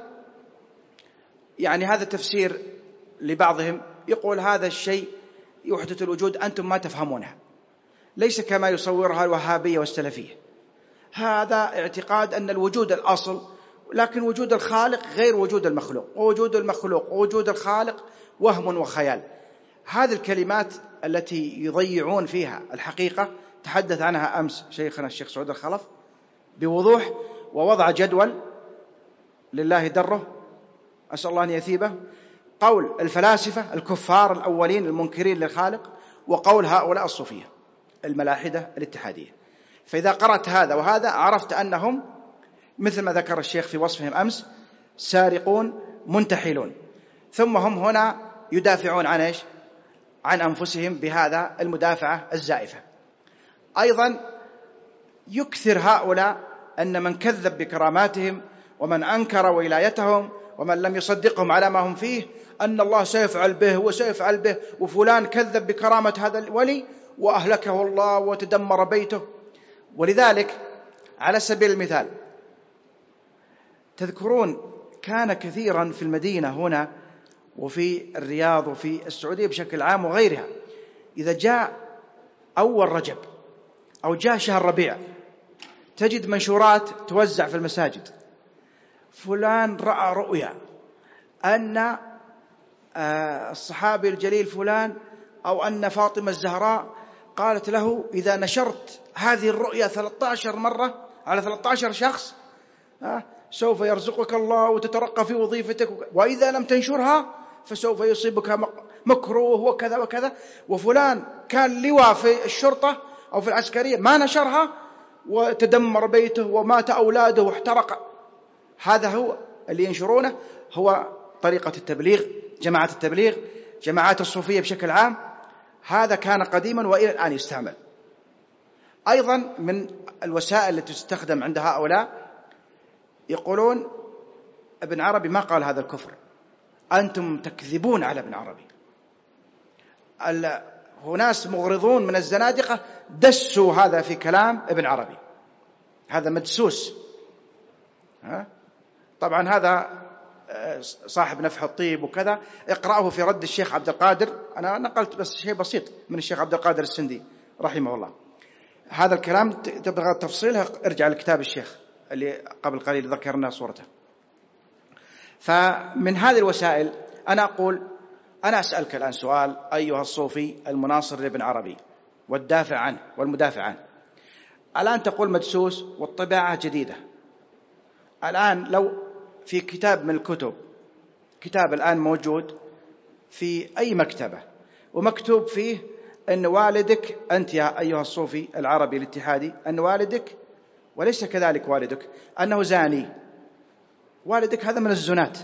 A: يعني هذا تفسير لبعضهم يقول هذا الشيء يحدث الوجود أنتم ما تفهمونها، ليس كما يصورها الوهابية والسلفية. هذا اعتقاد أن الوجود الأصل، لكن وجود الخالق غير وجود المخلوق، ووجود المخلوق ووجود الخالق وهم وخيال. هذه الكلمات التي يضيعون فيها الحقيقة تحدث عنها أمس شيخنا الشيخ سعود الخلف بوضوح، ووضع جدول لله دره أسأل الله أن يثيبه، قول الفلاسفة الكفار الأولين المنكرين للخالق، وقول هؤلاء الصوفية الملاحدة الاتحادية. فإذا قرأت هذا وهذا عرفت أنهم مثل ما ذكر الشيخ في وصفهم أمس سارقون منتحلون، ثم هم هنا يدافعون عن إيش؟ عن أنفسهم بهذا المدافعة الزائفة. أيضا يكثر هؤلاء أن من كذب بكراماتهم ومن أنكر ولايتهم ومن لم يصدقهم على ما هم فيه أن الله سيفعل به وسيفعل به، وفلان كذب بكرامة هذا الولي وأهلكه الله وتدمر بيته. ولذلك على سبيل المثال تذكرون كان كثيرا في المدينة هنا وفي الرياض وفي السعودية بشكل عام وغيرها، إذا جاء أول رجب أو جاء شهر ربيع تجد منشورات توزع في المساجد، فلان رأى رؤيا أن الصحابي الجليل فلان أو أن فاطمة الزهراء قالت له إذا نشرت هذه الرؤيا 13 مرة على 13 شخص سوف يرزقك الله وتترقى في وظيفتك، وإذا لم تنشرها فسوف يصيبك مكروه وكذا وكذا. وفلان كان لواء في الشرطة أو في العسكرية ما نشرها وتدمر بيته ومات أولاده واحترق. هذا هو اللي ينشرونه، هو طريقة التبليغ، جماعة التبليغ، جماعات الصوفية بشكل عام. هذا كان قديما وإلى الآن يستعمل. أيضا من الوسائل التي تستخدم عند هؤلاء يقولون ابن عربي ما قال هذا الكفر، أنتم تكذبون على ابن عربي. ناس مغرضون من الزنادقة دسوا هذا في كلام ابن عربي، هذا مدسوس. طبعا هذا صاحب نفح الطيب وكذا، اقرأه في رد الشيخ عبد القادر، أنا نقلت بس شيء بسيط من الشيخ عبد القادر السندي رحمه الله. هذا الكلام تبغى تفصيلها ارجع لكتاب الشيخ اللي قبل قليل ذكرنا صورته. فمن هذه الوسائل أنا أقول، أنا أسألك الآن سؤال أيها الصوفي المناصر لابن عربي والدافع عنه والمدافع عنه، الآن تقول مدسوس والطباعة جديدة. الآن لو في كتاب من الكتب، كتاب الآن موجود في أي مكتبة ومكتوب فيه أن والدك أنت يا أيها الصوفي العربي الاتحادي أن والدك وليس كذلك والدك أنه زاني، والدك هذا من الزنات،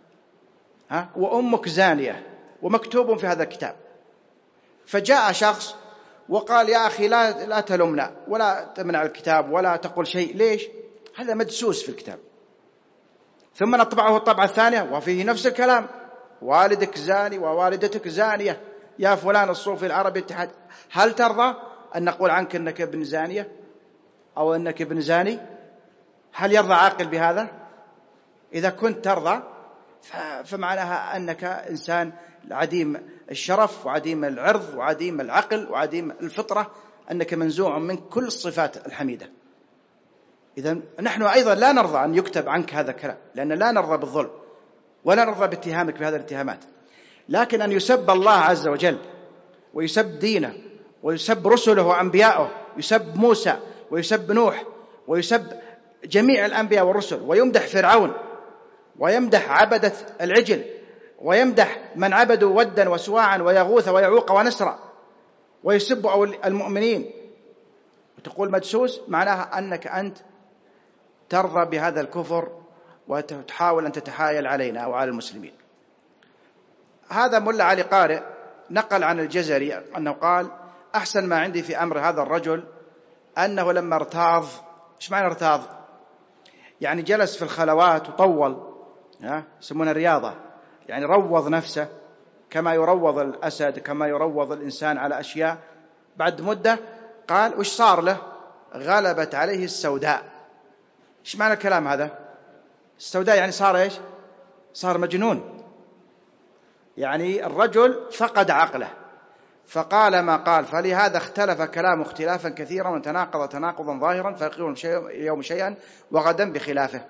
A: وأمك زانية، ومكتوب في هذا الكتاب. فجاء شخص وقال يا أخي لا تلمنا ولا تمنع الكتاب ولا تقول شيء، ليش؟ هذا مدسوس في الكتاب. ثم نطبعه الطبعة الثانية وفيه نفس الكلام، والدك زاني ووالدتك زانية يا فلان الصوفي العربي الاتحاد، هل ترضى أن نقول عنك أنك ابن زانية أو أنك ابن زاني؟ هل يرضى عاقل بهذا؟ إذا كنت ترضى فمعناها أنك إنسان عديم الشرف وعديم العرض وعديم العقل وعديم الفطرة، أنك منزوع من كل الصفات الحميدة. إذن نحن أيضا لا نرضى أن يكتب عنك هذا الكلام، لأن لا نرضى بالظلم ولا نرضى باتهامك بهذه الاتهامات. لكن أن يسب الله عز وجل ويسب دينه ويسب رسله وأنبياءه، يسب موسى ويسب نوح ويسب جميع الأنبياء والرسل، ويمدح فرعون ويمدح عبدة العجل ويمدح من عبدوا ودا وسواعا ويغوث ويعوق ونسرا، ويسب المؤمنين، وتقول مدسوس، معناها أنك أنت ترضى بهذا الكفر وتحاول أن تتحايل علينا أو على المسلمين. هذا ملا علي قارئ نقل عن الجزري أنه قال: أحسن ما عندي في أمر هذا الرجل أنه لما ارتاض. إيش معنى ارتاض؟ يعني جلس في الخلوات وطول، يسمونها الرياضة، يعني روض نفسه كما يروض الأسد، كما يروض الإنسان على أشياء. بعد مدة قال: وش صار له؟ غلبت عليه السوداء. إيش معنى الكلام هذا؟ السوداء يعني صار إيش؟ صار مجنون، يعني الرجل فقد عقله، فقال ما قال. فلهذا اختلف كلامه اختلافا كثيرا وتناقض تناقضا ظاهرا، فيقول اليوم شيئا وغدا بخلافه.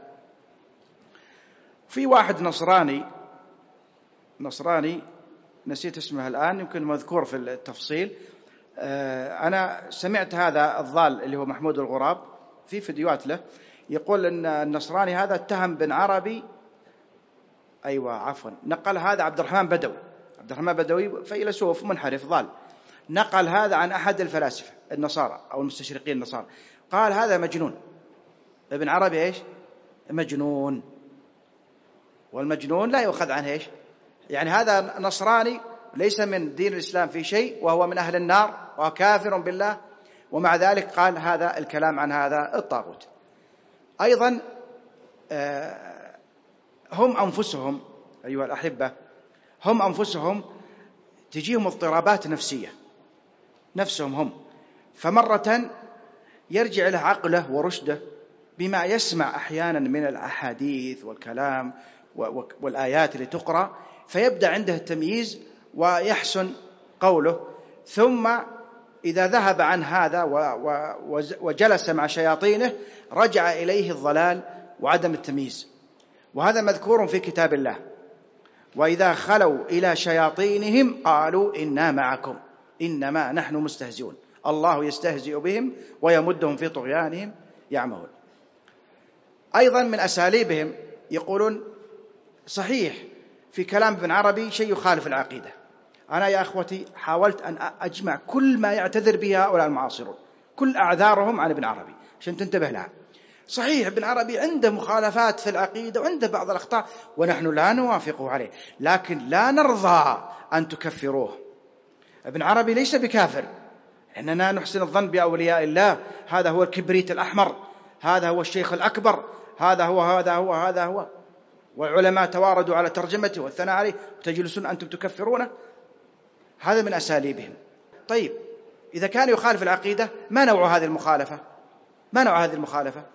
A: في واحد نصراني نسيت اسمه الآن، يمكن مذكور في التفصيل. أنا سمعت هذا الضال اللي هو محمود الغراب في فيديوهات له، يقول أن النصراني هذا اتهم بن عربي، نقل هذا عبد الرحمن بدوي فيلسوف منحرف ضال، نقل هذا عن أحد الفلاسفة النصارى أو المستشرقين النصارى، قال هذا مجنون. ابن عربي إيش؟ مجنون، والمجنون لا يؤخذ عنه إيش؟ يعني هذا نصراني ليس من دين الإسلام في شيء، وهو من أهل النار وكافر بالله، ومع ذلك قال هذا الكلام عن هذا الطاغوت. أيضا هم أنفسهم أيها الأحبة، هم أنفسهم تجيهم اضطرابات نفسية نفسهم هم، فمرة يرجع له عقله ورشده بما يسمع أحيانا من الأحاديث والكلام والآيات اللي تقرأ، فيبدأ عنده التمييز ويحسن قوله، ثم إذا ذهب عن هذا وجلس مع شياطينه رجع إليه الضلال وعدم التمييز. وهذا مذكور في كتاب الله: وإذا خلوا إلى شياطينهم قالوا إنا معكم إنما نحن مستهزئون الله يستهزئ بهم ويمدهم في طغيانهم يعمهون. أيضا من أساليبهم يقولون صحيح في كلام ابن عربي شيء يخالف العقيدة. أنا يا أخوتي حاولت أن أجمع كل ما يعتذر به هؤلاء المعاصرون، كل أعذارهم عن ابن عربي عشان تنتبه لها. صحيح ابن عربي عنده مخالفات في العقيدة وعنده بعض الأخطاء ونحن لا نوافقه عليه، لكن لا نرضى أن تكفروه. ابن عربي ليس بكافر، إننا نحسن الظن بأولياء الله، هذا هو الكبريت الأحمر، هذا هو الشيخ الأكبر، هذا هو، والعلماء تواردوا على ترجمته والثناء عليه، وتجلسون أنتم تكفرونه. هذا من أساليبهم. طيب إذا كان يخالف العقيدة، ما نوع هذه المخالفة؟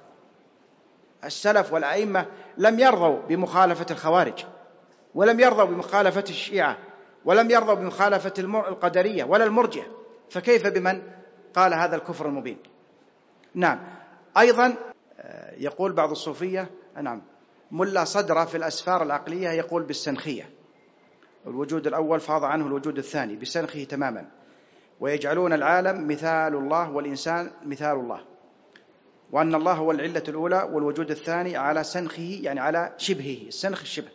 A: السلف والأئمة لم يرضوا بمخالفة الخوارج، ولم يرضوا بمخالفة الشيعة، ولم يرضوا بمخالفة القدرية ولا المرجئة، فكيف بمن قال هذا الكفر المبين؟ نعم. أيضا يقول بعض الصوفية، نعم، ملا صدرة في الأسفار العقلية يقول بالسنخية، الوجود الأول فاض عنه الوجود الثاني بسنخه تماما، ويجعلون العالم مثال الله والإنسان مثال الله، وأن الله هو العلة الأولى والوجود الثاني على سنخه، يعني على شبهه، السنخ الشبه.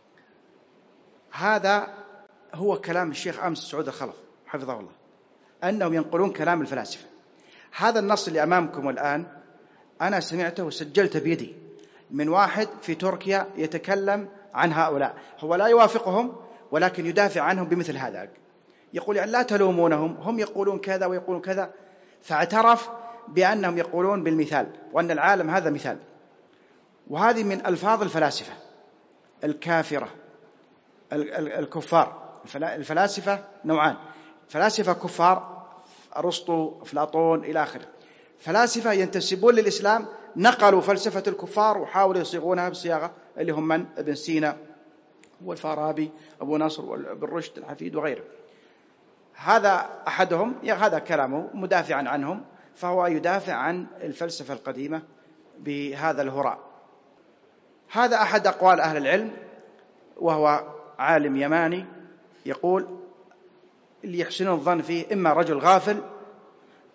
A: هذا هو كلام الشيخ أمس سعود الخلف حفظه الله، أنهم ينقلون كلام الفلاسفة. هذا النص اللي أمامكم الآن أنا سمعته وسجلته بيدي من واحد في تركيا يتكلم عن هؤلاء، هو لا يوافقهم ولكن يدافع عنهم بمثل هذا، يقول يعني لا تلومونهم، هم يقولون كذا ويقولون كذا، فاعترف بأنهم يقولون بالمثال وأن العالم هذا مثال. وهذه من ألفاظ الفلاسفة الكافرة الكفار. الفلاسفة نوعان: فلاسفة كفار أرسطو أفلاطون إلى آخره، فلاسفة ينتسبون للإسلام نقلوا فلسفة الكفار وحاولوا يصيغونها بصياغة اللي هم من ابن سينا والفارابي أبو نصر وابن رشد الحفيد وغيره. هذا أحدهم، هذا كلامه مدافعا عنهم، فهو يدافع عن الفلسفة القديمة بهذا الهراء. هذا أحد أقوال أهل العلم، وهو عالم يماني، يقول اللي يحسنون الظن فيه إما رجل غافل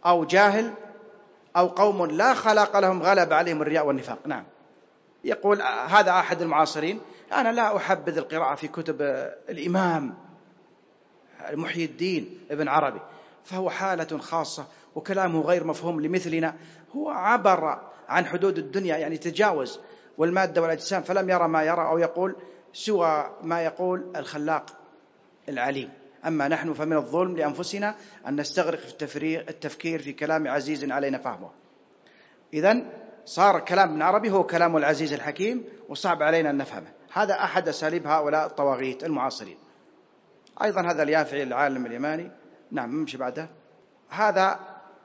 A: أو جاهل أو قوم لا خلاق لهم غلب عليهم الرياء والنفاق. نعم. يقول هذا أحد المعاصرين: أنا لا أحبذ القراءة في كتب الإمام محي الدين ابن عربي، فهو حالة خاصة وكلامه غير مفهوم لمثلنا، هو عبر عن حدود الدنيا، يعني تجاوز والمادة والأجسام، فلم يرى ما يرى أو يقول سوى ما يقول الخلاق العليم. أما نحن فمن الظلم لأنفسنا أن نستغرق في التفكير في كلام عزيز علينا فهمه. إذن صار كلام ابن عربي هو كلام العزيز الحكيم وصعب علينا أن نفهمه. هذا أحد أساليب هؤلاء الطواغيت المعاصرين. أيضا هذا اليافعي العالم اليماني. نعم، نمشي بعده. هذا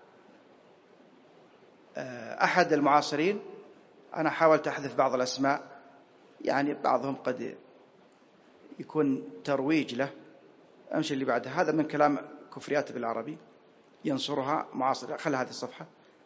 A: أحد المعاصرين، أنا حاولت أحذف بعض الأسماء، يعني بعضهم قد يكون ترويج له. أمشي اللي بعده. هذا من كلام كفريات بالعربي ينصرها معاصر. خلي هذه الصفحة.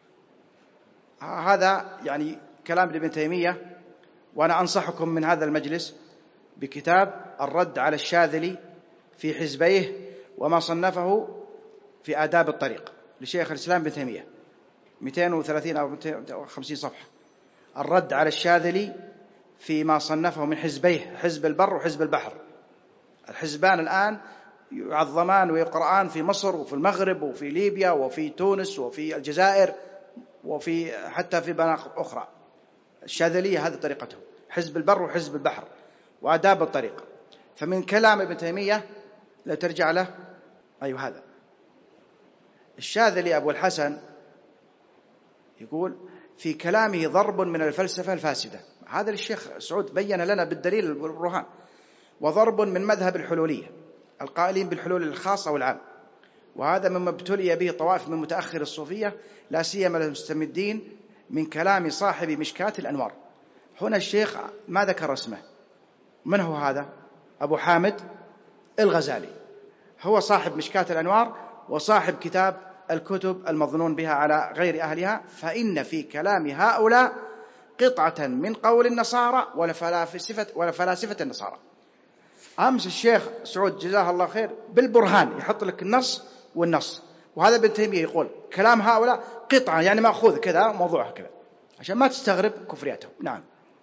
A: هذا يعني كلام ابن تيمية، وأنا أنصحكم من هذا المجلس بكتاب الرد على الشاذلي في حزبيه وما صنفه في آداب الطريق لشيخ الإسلام ابن تيمية، 230 أو 250 صفحة. الرد على الشاذلي فيما صنفه من حزبيه، حزب البر وحزب البحر. الحزبان الآن يعظمان ويقرآن في مصر وفي المغرب وفي ليبيا وفي تونس وفي الجزائر وفي حتى في مناطق أخرى. الشاذلية هذه طريقته، حزب البر وحزب البحر وآداب الطريق. فمن كلام ابن تيمية لا ترجع له. أيوه، هذا الشاذلي أبو الحسن يقول في كلامه ضرب من الفلسفة الفاسدة. هذا الشيخ سعود بين لنا بالدليل والبرهان. وضرب من مذهب الحلولية القائلين بالحلول الخاصة والعام، وهذا مما ابتلي به طوائف من متأخر الصوفية لا سيما المستمدين من كلام صاحب مشكاة الأنوار. هنا الشيخ ما ذكر اسمه. من هو هذا؟ أبو حامد الغزالي، هو صاحب مشكاة الأنوار وصاحب كتاب الكتب المظنون بها على غير أهلها. فإن في كلام هؤلاء قطعة من قول النصارى ولا فلاسفة النصارى. أمس الشيخ سعود جزاه الله خير بالبرهان يحط لك النص والنص، وهذا ابن تيمية يقول كلام هؤلاء قطعة، يعني مأخوذ كذا موضوعها كذا، عشان ما تستغرب كفرياتهم. نعم.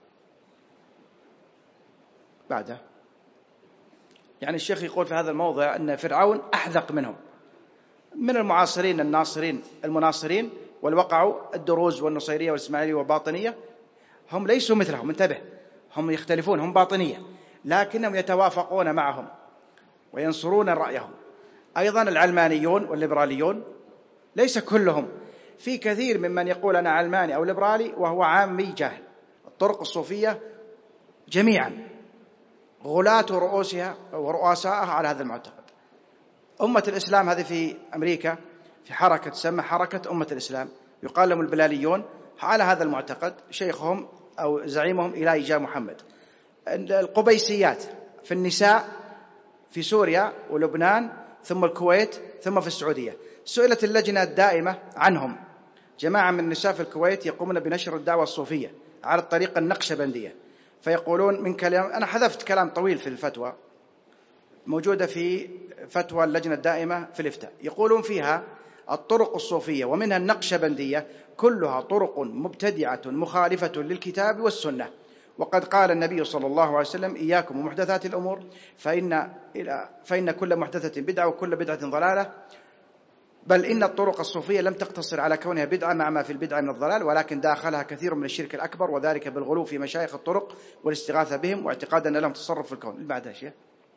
A: بعده يعني الشيخ يقول في هذا الموضع أن فرعون أحذق منهم من المعاصرين الناصرين المناصرين، والوقعوا الدروز والنصيرية والإسماعيلية والباطنية. هم ليسوا مثلهم، انتبه، هم يختلفون، هم باطنية، لكنهم يتوافقون معهم وينصرون رأيهم. أيضا العلمانيون والليبراليون ليس كلهم، في كثير ممن يقول أنا علماني أو ليبرالي وهو عامي جاهل. الطرق الصوفية جميعا غلاة رؤوسها ورؤسائها على هذا المعتقد. أمة الإسلام هذه في أمريكا في حركة تسمى حركة أمة الإسلام، يقال لهم البلاليون، على هذا المعتقد. شيخهم أو زعيمهم إلهي جاء محمد. القبيسيات في النساء في سوريا ولبنان ثم الكويت ثم في السعودية. سئلت اللجنة الدائمة عنهم. جماعة من النساء في الكويت يقومون بنشر الدعوة الصوفية على الطريقة النقشبندية، فيقولون من كلام، أنا حذفت كلام طويل في الفتوى موجودة في فتوى اللجنة الدائمة في الإفتاء، يقولون فيها الطرق الصوفية ومنها النقشبندية كلها طرق مبتدعة مخالفة للكتاب والسنة. وقد قال النبي صلى الله عليه وسلم إياكم ومحدثات الأمور فإن كل محدثة بدعة وكل بدعة ضلالة. بل إن الطرق الصوفية لم تقتصر على كونها بدعة مع ما في البدعة من الضلال، ولكن داخلها كثير من الشرك الأكبر، وذلك بالغلو في مشايخ الطرق والاستغاثة بهم واعتقاد أن لهم تصرف في الكون. بعدها شيء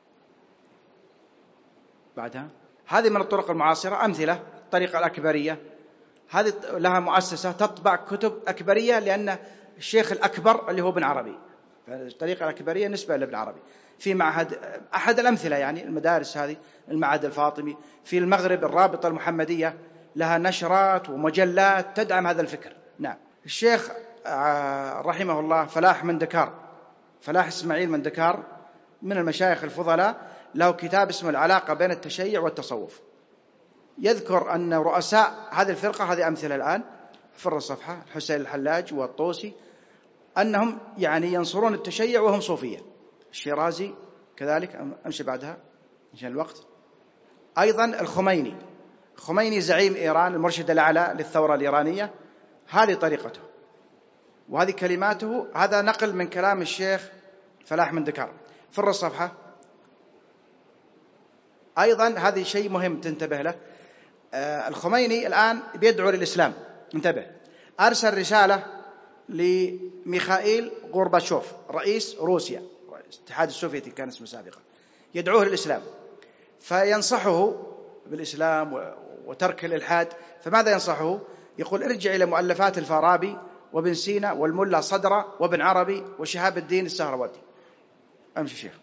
A: بعدها هذه من الطرق المعاصرة أمثلة. الطريقة الأكبرية هذه لها مؤسسة تطبع كتب أكبرية، لأن الشيخ الأكبر اللي هو ابن عربي، فالطريقة الأكبرية نسبة لابن عربي. في معهد أحد الأمثلة يعني المدارس هذه المعهد الفاطمي في المغرب، الرابطة المحمدية لها نشرات ومجلات تدعم هذا الفكر. نعم. الشيخ رحمه الله فلاح إسماعيل من دكار من المشايخ الفضلاء له كتاب اسمه العلاقة بين التشيع والتصوف، يذكر أن رؤساء هذه الفرقة، هذه أمثلة الآن فر الصفحة، الحسين الحلاج والطوسي، أنهم يعني ينصرون التشيع وهم صوفية. الشيرازي كذلك. أمشي بعدها عشان الوقت. أيضا الخميني خميني زعيم إيران المرشد الأعلى للثورة الإيرانية، هذه طريقته وهذه كلماته. هذا نقل من كلام الشيخ فلاح من دكار. فر الصفحة. أيضا هذه شيء مهم تنتبه له. الخميني الآن بيدعو للإسلام، انتبه. أرسل رسالة لميخائيل غورباتشوف رئيس روسيا، الاتحاد السوفيتي كان اسمه سابقا، يدعوه للإسلام، فينصحه بالإسلام وترك الإلحاد. فماذا ينصحه؟ يقول ارجع إلى مؤلفات الفارابي وابن سينا والملا صدرة وابن عربي وشهاب الدين السهروردي. أمشي شيخ.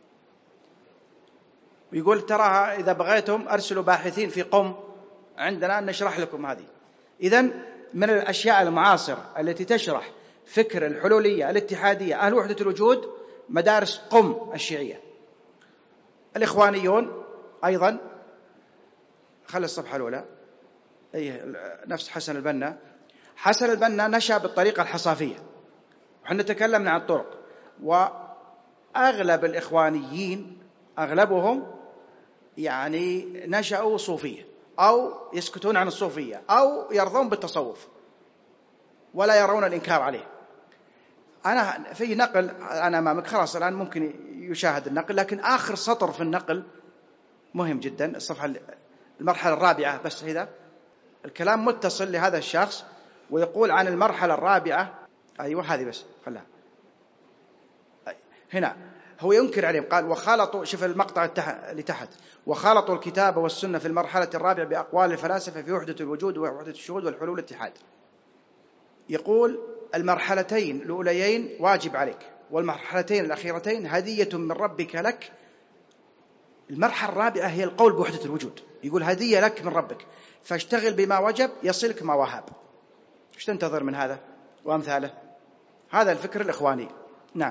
A: ويقول تراها إذا بغيتم أرسلوا باحثين في قم عندنا نشرح لكم هذه. إذن من الأشياء المعاصرة التي تشرح فكر الحلولية الاتحادية أهل وحدة الوجود مدارس قم الشيعية. الإخوانيون أيضا، خلي الصفحة الأولى، نفس حسن البنا. حسن البنا نشأ بالطريقة الحصافية، وحنا تكلمنا عن الطرق. وأغلب الإخوانيين أغلبهم يعني نشأوا صوفية أو يسكتون عن الصوفية أو يرضون بالتصوف ولا يرون الإنكار عليه. أنا في نقل أنا أمامك، خلاص الآن ممكن يشاهد النقل، لكن آخر سطر في النقل مهم جدا. الصفحة المرحلة الرابعة بس، هذا الكلام متصل لهذا الشخص ويقول عن المرحلة الرابعة. أيوة هذه بس خلها هنا. هو ينكر عليهم، قال وخالطوا، شوف المقطع اللي تحت، وخالطوا الكتاب والسنة في المرحلة الرابعة بأقوال الفلاسفة في وحدة الوجود ووحدة الشهود والحلول والاتحاد. يقول المرحلتين الأوليين واجب عليك، والمرحلتين الأخيرتين هدية من ربك لك. المرحلة الرابعة هي القول بوحدة الوجود، يقول هدية لك من ربك، فاشتغل بما وجب يصلك ما وهب. ايش تنتظر من هذا وأمثاله؟ هذا الفكر الإخواني. نعم.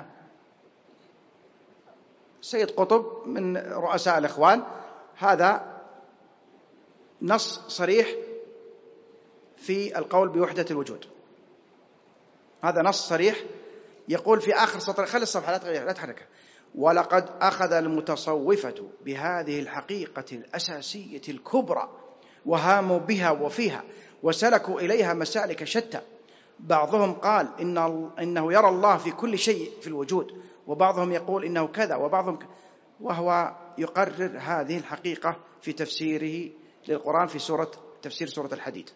A: سيد قطب من رؤساء الإخوان، هذا نص صريح في القول بوحدة الوجود، هذا نص صريح. يقول في آخر سطر، خلي الصفحة لا تغير لا تحركها، ولقد أخذ المتصوفة بهذه الحقيقة الأساسية الكبرى وهاموا بها وفيها وسلكوا إليها مسالك شتى. بعضهم قال إنه يرى الله في كل شيء في الوجود، وبعضهم يقول إنه كذا، وبعضهم وهو يقرر هذه الحقيقة في تفسيره للقرآن في تفسير سورة الحديد.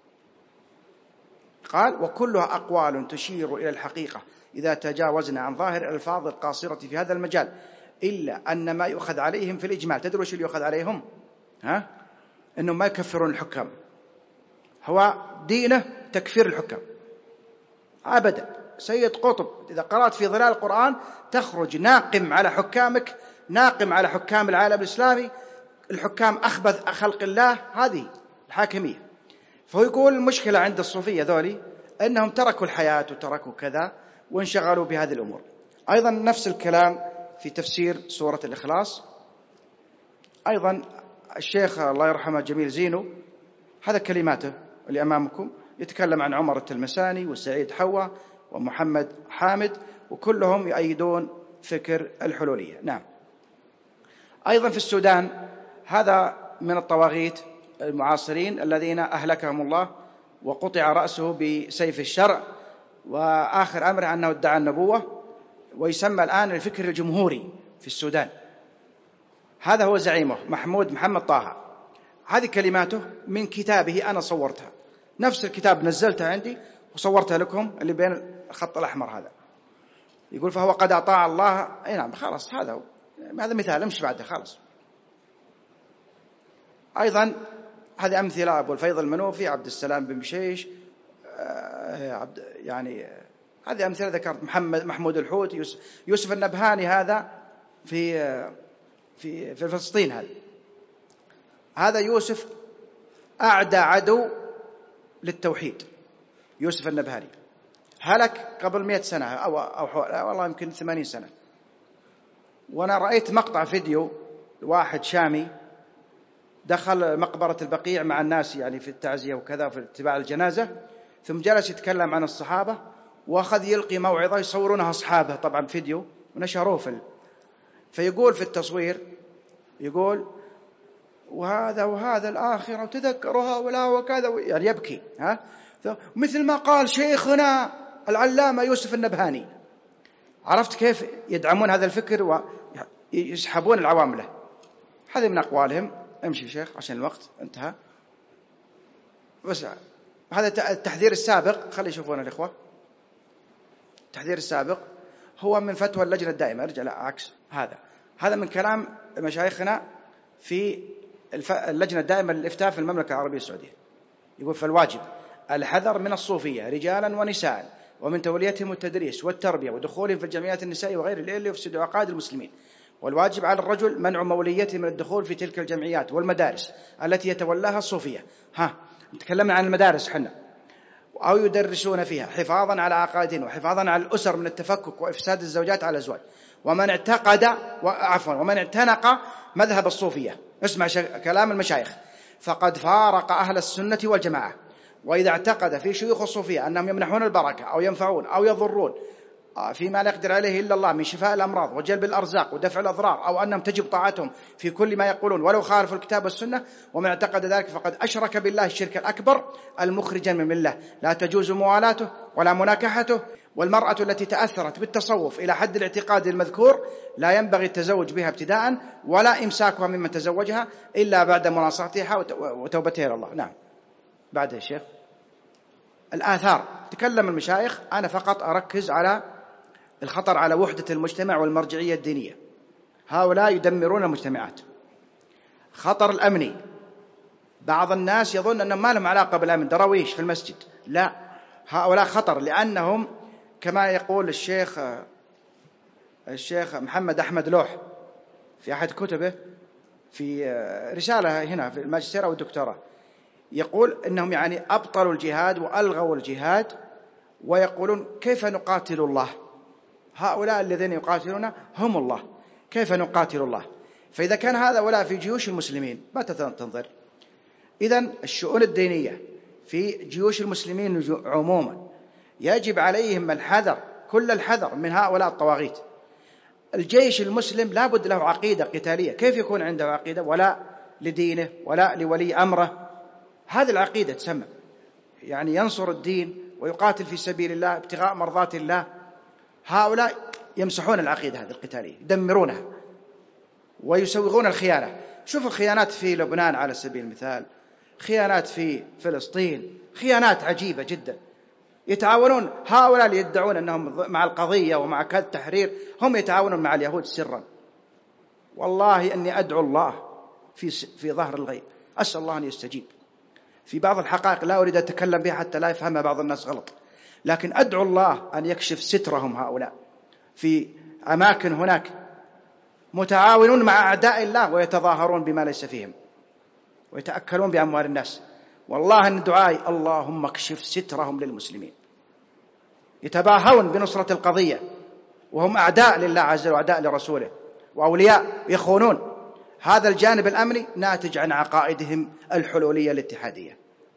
A: قال وكلها أقوال تشير إلى الحقيقة إذا تجاوزنا عن ظاهر الألفاظ القاصرة في هذا المجال، إلا أن ما يؤخذ عليهم في الإجمال. تدروا شو اللي يؤخذ عليهم؟ إنهم ما يكفرون الحكام. هو دينه تكفير الحكام أبدا. سيد قطب إذا قرأت في ظلال القرآن تخرج ناقم على حكامك، ناقم على حكام العالم الإسلامي، الحكام أخبث خلق الله، هذه الحاكمية. فهو يقول المشكلة عند الصوفية ذولي أنهم تركوا الحياة وتركوا كذا وانشغلوا بهذه الأمور. أيضا نفس الكلام في تفسير سورة الإخلاص. أيضا الشيخ الله يرحمه جميل زينو، هذا كلماته اللي أمامكم، يتكلم عن عمر التلمساني وسعيد حوا ومحمد حامد، وكلهم يؤيدون فكر الحلولية. نعم. أيضا في السودان، هذا من الطواغيت المعاصرين الذين أهلكهم الله وقطع رأسه بسيف الشرع، وآخر أمره أنه ادعى النبوة، ويسمى الآن الفكر الجمهوري في السودان. هذا هو زعيمه محمد طه. هذه كلماته من كتابه، أنا صورتها، نفس الكتاب نزلتها عندي وصورتها لكم، اللي بين الخط الأحمر هذا. يقول فهو قد أطاع الله. أي نعم، خلاص هذا هو، هذا مثال، امشي بعده خلاص. أيضا هذه أمثلة، أبو الفيض المنوفي، عبد السلام بن مشيش، يعني هذه أمثلة ذكرت. محمود الحوت، يوسف النبهاني، هذا في فلسطين. هذا يوسف أعدى عدو للتوحيد. يوسف النبهاني هلك قبل 100 سنة أو والله يمكن 80 سنة. وأنا رأيت مقطع فيديو واحد شامي دخل مقبرة البقيع مع الناس يعني في التعزية وكذا في اتباع الجنازة، ثم جلس يتكلم عن الصحابة وأخذ يلقي موعظة يصورونها أصحابه طبعا فيديو ونشروه فيقول في التصوير، يقول وهذا الآخرة وتذكروا هؤلاء وكذا، يعني يبكي. مثل ما قال شيخنا العلامة يوسف النبهاني. عرفت كيف يدعمون هذا الفكر ويسحبون العوام له؟ هذه من أقوالهم. امشي شيخ عشان الوقت انتهى. بس هذا التحذير السابق، خلي يشوفون الإخوة. التحذير السابق هو من فتوى اللجنة الدائمة. ارجع لا عكس هذا من كلام مشايخنا في اللجنة الدائمة للإفتاء في المملكة العربية السعودية. يقول: فالواجب الحذر من الصوفية رجالا ونساء، ومن توليتهم التدريس والتربية ودخولهم في الجمعيات النسائية وغير اللي يفسد عقائد المسلمين. والواجب على الرجل منع موليته من الدخول في تلك الجمعيات والمدارس التي يتولاها الصوفية. تكلمنا عن المدارس حنا، أو يدرسون فيها، حفاظا على عقائدهم وحفاظا على الأسر من التفكك وإفساد الزوجات على الأزواج. ومن اعتنق مذهب الصوفية، اسمع كلام المشايخ، فقد فارق أهل السنة والجماعة. وإذا اعتقد في شيوخ الصوفية أنهم يمنحون البركة أو ينفعون أو يضرون فيما لا يقدر عليه إلا الله من شفاء الأمراض وجلب الأرزاق ودفع الأضرار، أو أنهم تجب طاعتهم في كل ما يقولون ولو خالفوا الكتاب والسنة، ومن اعتقد ذلك فقد أشرك بالله الشرك الأكبر المخرجا من الملة، لا تجوز موالاته ولا مناكحته. والمرأة التي تأثرت بالتصوف إلى حد الاعتقاد المذكور لا ينبغي التزوج بها ابتداء، ولا إمساكها ممن تزوجها إلا بعد مناصحتها وتوبتها إلى الله. نعم. بعد يا شيخ الآثار تكلم المشايخ، أنا فقط أركز على الخطر على وحدة المجتمع والمرجعية الدينية. هؤلاء يدمرون المجتمعات. خطر الأمني، بعض الناس يظن أنهم ما لهم علاقة بالأمن، درويش في المسجد. لا، هؤلاء خطر، لأنهم كما يقول الشيخ محمد أحمد لوح في أحد كتبه في رسالة هنا في الماجستير أو الدكتوراه، يقول إنهم يعني أبطلوا الجهاد وألغوا الجهاد، ويقولون كيف نقاتل الله؟ هؤلاء الذين يقاتلون هم الله، كيف نقاتل الله؟ فإذا كان هؤلاء في جيوش المسلمين ما تنظر؟ إذن الشؤون الدينية في جيوش المسلمين عموما يجب عليهم الحذر، كل الحذر من هؤلاء الطواغيت. الجيش المسلم لا بد له عقيدة قتالية. كيف يكون عنده عقيدة ولا لدينه ولا لولي أمره؟ هذه العقيدة تسمى يعني ينصر الدين ويقاتل في سبيل الله ابتغاء مرضات الله. هؤلاء يمسحون العقيدة هذه القتالية، يدمرونها ويسوغون الخيانة. شوف الخيانات في لبنان على سبيل المثال، خيانات في فلسطين، خيانات عجيبة جدا. يتعاونون هؤلاء اللي يدعون أنهم مع القضية ومع كذا التحرير، هم يتعاونون مع اليهود سرا. والله أني أدعو الله في ظهر الغيب، أسأل الله أن يستجيب في بعض الحقائق لا أريد أتكلم بها حتى لا يفهمها بعض الناس غلط، لكن أدعو الله أن يكشف سترهم. هؤلاء في أماكن هناك متعاونون مع أعداء الله ويتظاهرون بما ليس فيهم ويتأكلون بأموال الناس. والله أن دعائي اللهم اكشف سترهم للمسلمين. يتباهون بنصرة القضية وهم أعداء لله عز وجل وأعداء لرسوله وأولياء، يخونون. هذا الجانب الأمني ناتج عن عقائدهم الحلولية الاتحادية.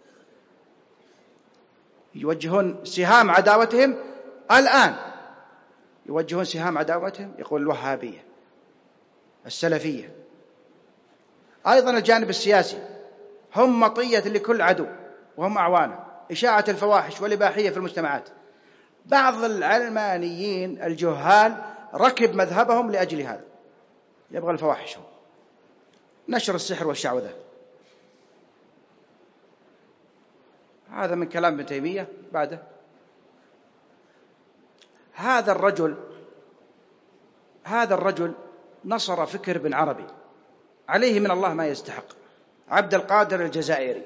A: يوجهون سهام عداوتهم الآن، يوجهون سهام عداوتهم، يقول الوهابية، السلفية. أيضا الجانب السياسي، هم مطية لكل عدو وهم أعوانه، إشاعة الفواحش والإباحية في المجتمعات. بعض العلمانيين الجهال ركب مذهبهم لأجل هذا، يبغى الفواحش، نشر السحر والشعوذة. هذا من كلام ابن تيمية. بعده هذا الرجل نصر فكر بن عربي عليه من الله ما يستحق، عبد القادر الجزائري.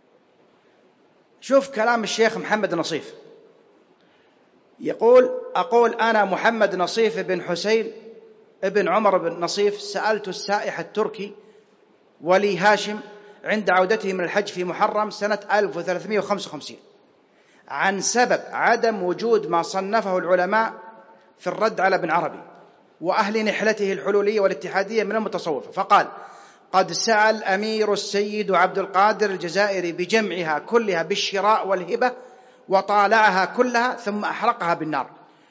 A: شوف كلام الشيخ محمد نصيف، يقول: أقول أنا محمد نصيف بن حسين ابن عمر بن نصيف سألت السائح التركي ولي هاشم عند عودته من الحج في محرم سنة 1355 عن سبب عدم وجود ما صنفه العلماء في الرد على ابن عربي وأهل نحلته الحلولية والاتحادية من المتصوفة، فقال: قد سأل أمير السيد عبد القادر الجزائري بجمعها كلها بالشراء والهبة، وطالعها كلها ثم أحرقها بالنار،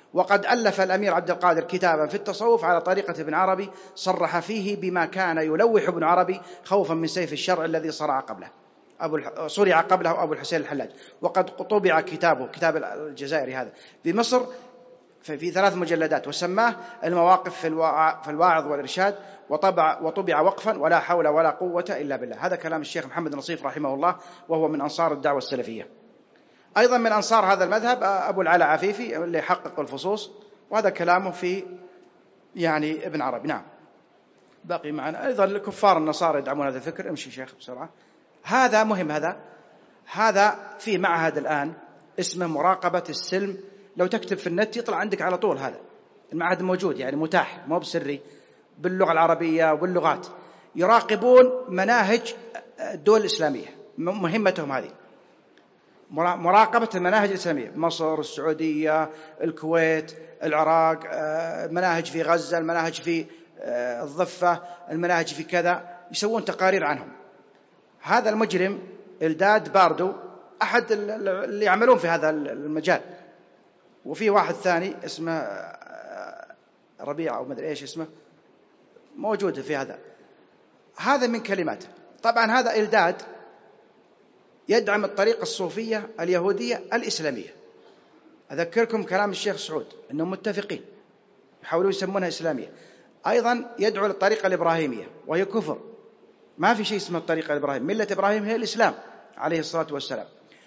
A: وقد ألف الأمير عبد القادر كتابا في التصوف على طريقة ابن عربي، صرح فيه بما كان يلوح ابن عربي خوفا من سيف الشرع الذي صرع قبله أبو الحسين الحلاج. وقد طبع كتابه، كتاب الجزائري هذا، في مصر في 3 مجلدات، وسماه المواقف في الواعظ والإرشاد، وطبع وقفا: ولا حول ولا قوة إلا بالله. هذا كلام الشيخ محمد نصيف رحمه الله، وهو من أنصار الدعوة السلفية. أيضا من أنصار هذا المذهب أبو العلا عفيفي اللي حقق الفصوص، وهذا كلامه في يعني ابن عربي. نعم، باقي معنا أيضا الكفار النصارى يدعمون هذا الفكر. امشي شيخ بسرعة. هذا مهم. هذا في معهد الآن اسمه مراقبة السلم، لو تكتب في النت يطلع عندك على طول. هذا المعهد موجود، يعني متاح، مو بسري، باللغة العربية وباللغات. يراقبون مناهج الدول الإسلامية، مهمتهم هذه مراقبة المناهج الإسلامية، مصر، السعودية، الكويت، العراق، المناهج في غزة، المناهج في الضفة، المناهج في كذا، يسوون تقارير عنهم. هذا المجرم إلداد باردو أحد اللي يعملون في هذا المجال، وفي واحد ثاني اسمه ربيع أو مدري إيش اسمه، موجود في هذا من كلماته. طبعا هذا إلداد يدعم الطريقة الصوفية اليهودية الإسلامية. أذكركم كلام الشيخ سعود أنهم متفقين، يحاولون يسمونها إسلامية. أيضا يدعو للطريقة الإبراهيمية، وهي كفر، ما في شيء اسمه الطريقة الإبراهيمية، ملة إبراهيم هي الإسلام عليه الصلاة والسلام.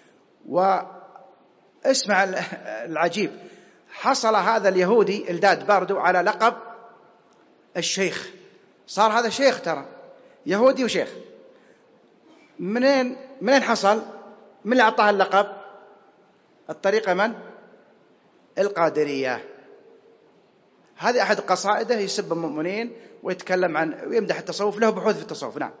A: واسمع العجيب، حصل هذا اليهودي إلداد باردو على لقب الشيخ، صار هذا شيخ، ترى يهودي وشيخ. منين حصل؟ من اللي أعطاه اللقب؟ الطريقة من؟ القادرية. هذه أحد قصائده يسب المؤمنين ويتكلم عن ويمدح التصوف، له بحوث في التصوف. نعم،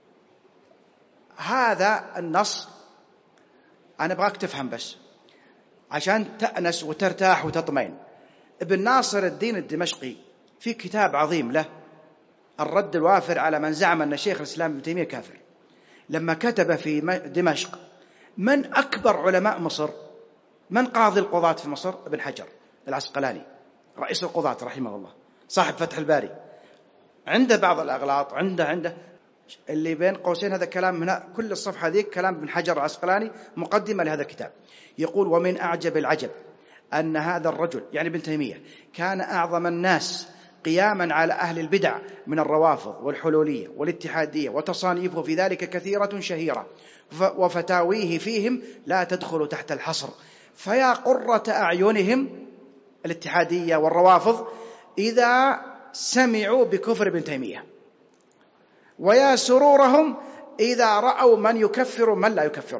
A: هذا النص أنا أبغاك تفهم بس عشان تأنس وترتاح وتطمئن. ابن ناصر الدين الدمشقي في كتاب عظيم له الرد الوافر على من زعم أن شيخ الإسلام ابن تيمية كافر، لما كتب في دمشق: من أكبر علماء مصر؟ من قاضي القضاة في مصر؟ ابن حجر العسقلاني رئيس القضاة رحمه الله، صاحب فتح الباري. عنده بعض الأغلاط، عنده اللي بين قوسين هذا كلام هنا، كل الصفحة ذيك كلام ابن حجر العسقلاني مقدمة لهذا الكتاب. يقول: ومن أعجب العجب أن هذا الرجل، يعني ابن تيمية، كان أعظم الناس قياما على أهل البدع من الروافض والحلولية والاتحادية، وتصانيفه في ذلك كثيرة شهيرة، وفتاويه فيهم لا تدخل تحت الحصر. فيا قرة أعينهم الاتحادية والروافض إذا سمعوا بكفر ابن تيمية، ويا سرورهم إذا رأوا من يكفر من لا يكفره.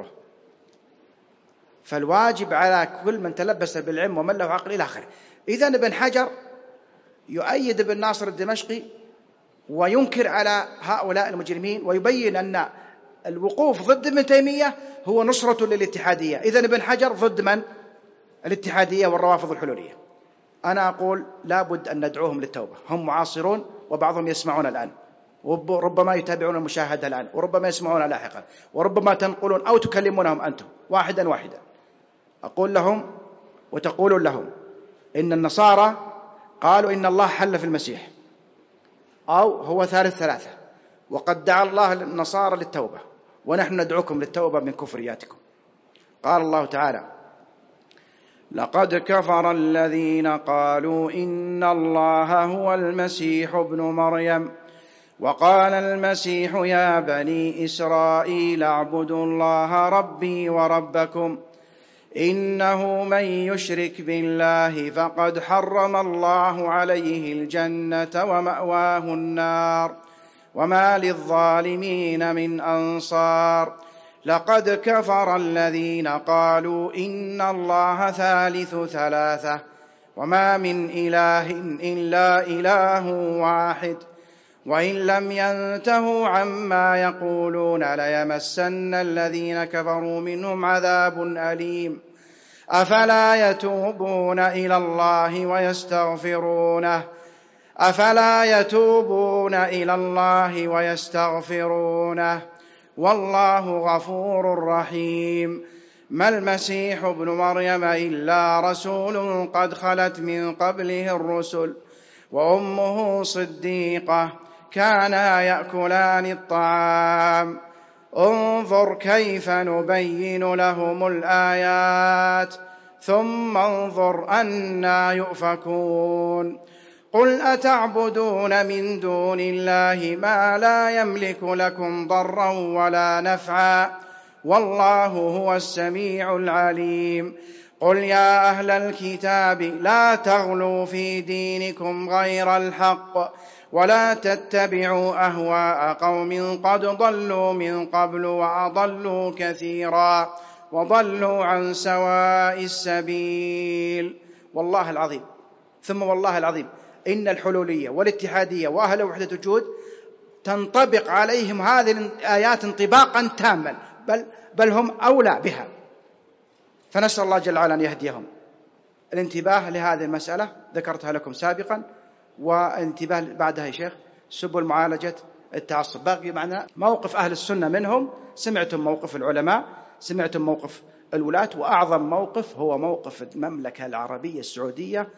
A: فالواجب على كل من تلبس بالعلم ومن له عقل إلى آخره. إذن ابن حجر يؤيد ابن ناصر الدمشقي وينكر على هؤلاء المجرمين، ويبين أن الوقوف ضد ابن تيمية هو نصرة للاتحادية. إذن ابن حجر ضد من؟ الاتحادية والروافض الحلولية. أنا أقول لابد أن ندعوهم للتوبة، هم معاصرون وبعضهم يسمعون الآن، وربما يتابعون المشاهدة الآن، وربما يسمعون لاحقا، وربما تنقلون أو تكلمونهم أنتم واحدا واحدا. أقول لهم وتقولون لهم إن النصارى قالوا إن الله حل في المسيح، أو هو ثالث ثلاثة، وقد دعا الله النصارى للتوبة، ونحن ندعوكم للتوبة من كفرياتكم. قال الله تعالى: لقد كفر الذين قالوا إن الله هو المسيح ابن مريم، وقال المسيح يا بني إسرائيل اعبدوا الله ربي وربكم إنه من يشرك بالله فقد حرم الله عليه الجنة ومأواه النار وما للظالمين من أنصار. لقد كفر الذين قالوا إن الله ثالث ثلاثة وما من إله إلا إله واحد وإن لم ينتهوا عما يقولون ليمسن الذين كفروا منهم عذاب أليم. أفلا يتوبون إلى الله ويستغفرونه والله غفور رحيم. ما المسيح ابن مريم إلا رسول قد خلت من قبله الرسل وأمه صديقة كانا يأكلان الطعام انظر كيف نبين لهم الآيات ثم انظر أنى يؤفكون قل أتعبدون من دون الله ما لا يملك لكم ضرا ولا نفعا والله هو السميع العليم قل يا أهل الكتاب لا تغلوا في دينكم غير الحق ولا تتبعوا أهواء قوم قد ضلوا من قبل وأضلوا كثيرا وضلوا عن سواء السبيل. والله العظيم ثم والله العظيم إن الحلولية والاتحادية وأهل وحدة الوجود تنطبق عليهم هذه الآيات انطباقا تاما، بل هم أولى بها. فنسأل الله جل وعلا أن يهديهم. الانتباه لهذه المسألة ذكرتها لكم سابقا، والانتباه بعدها يا شيخ سبل معالجة التعصب. باقي معنا موقف أهل السنة منهم. سمعتم موقف العلماء، سمعتم موقف الولاة، وأعظم موقف هو موقف المملكة العربية السعودية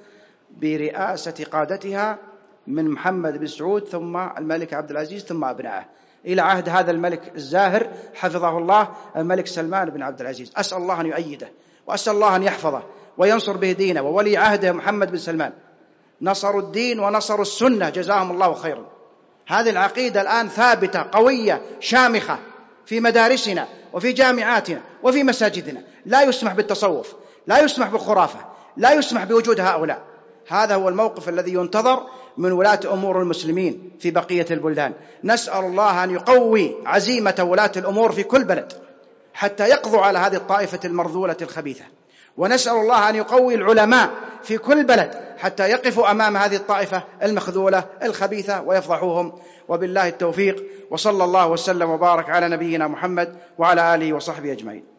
A: برئاسة قادتها من محمد بن سعود ثم الملك عبد العزيز ثم أبنائه إلى عهد هذا الملك الزاهر حفظه الله الملك سلمان بن عبد العزيز. أسأل الله أن يؤيده وأسأل الله أن يحفظه وينصر به دينه، وولي عهده محمد بن سلمان نصروا الدين ونصروا السنة جزاهم الله خيرا. هذه العقيدة الآن ثابتة قوية شامخة في مدارسنا وفي جامعاتنا وفي مساجدنا. لا يسمح بالتصوف، لا يسمح بالخرافة، لا يسمح بوجود هؤلاء. هذا هو الموقف الذي ينتظر من ولاة أمور المسلمين في بقية البلدان. نسأل الله أن يقوي عزيمة ولاة الأمور في كل بلد حتى يقضوا على هذه الطائفة المرذولة الخبيثة، ونسأل الله أن يقوي العلماء في كل بلد حتى يقفوا أمام هذه الطائفة المخذولة الخبيثة ويفضحوهم. وبالله التوفيق، وصلى الله وسلم وبارك على نبينا محمد وعلى آله وصحبه أجمعين.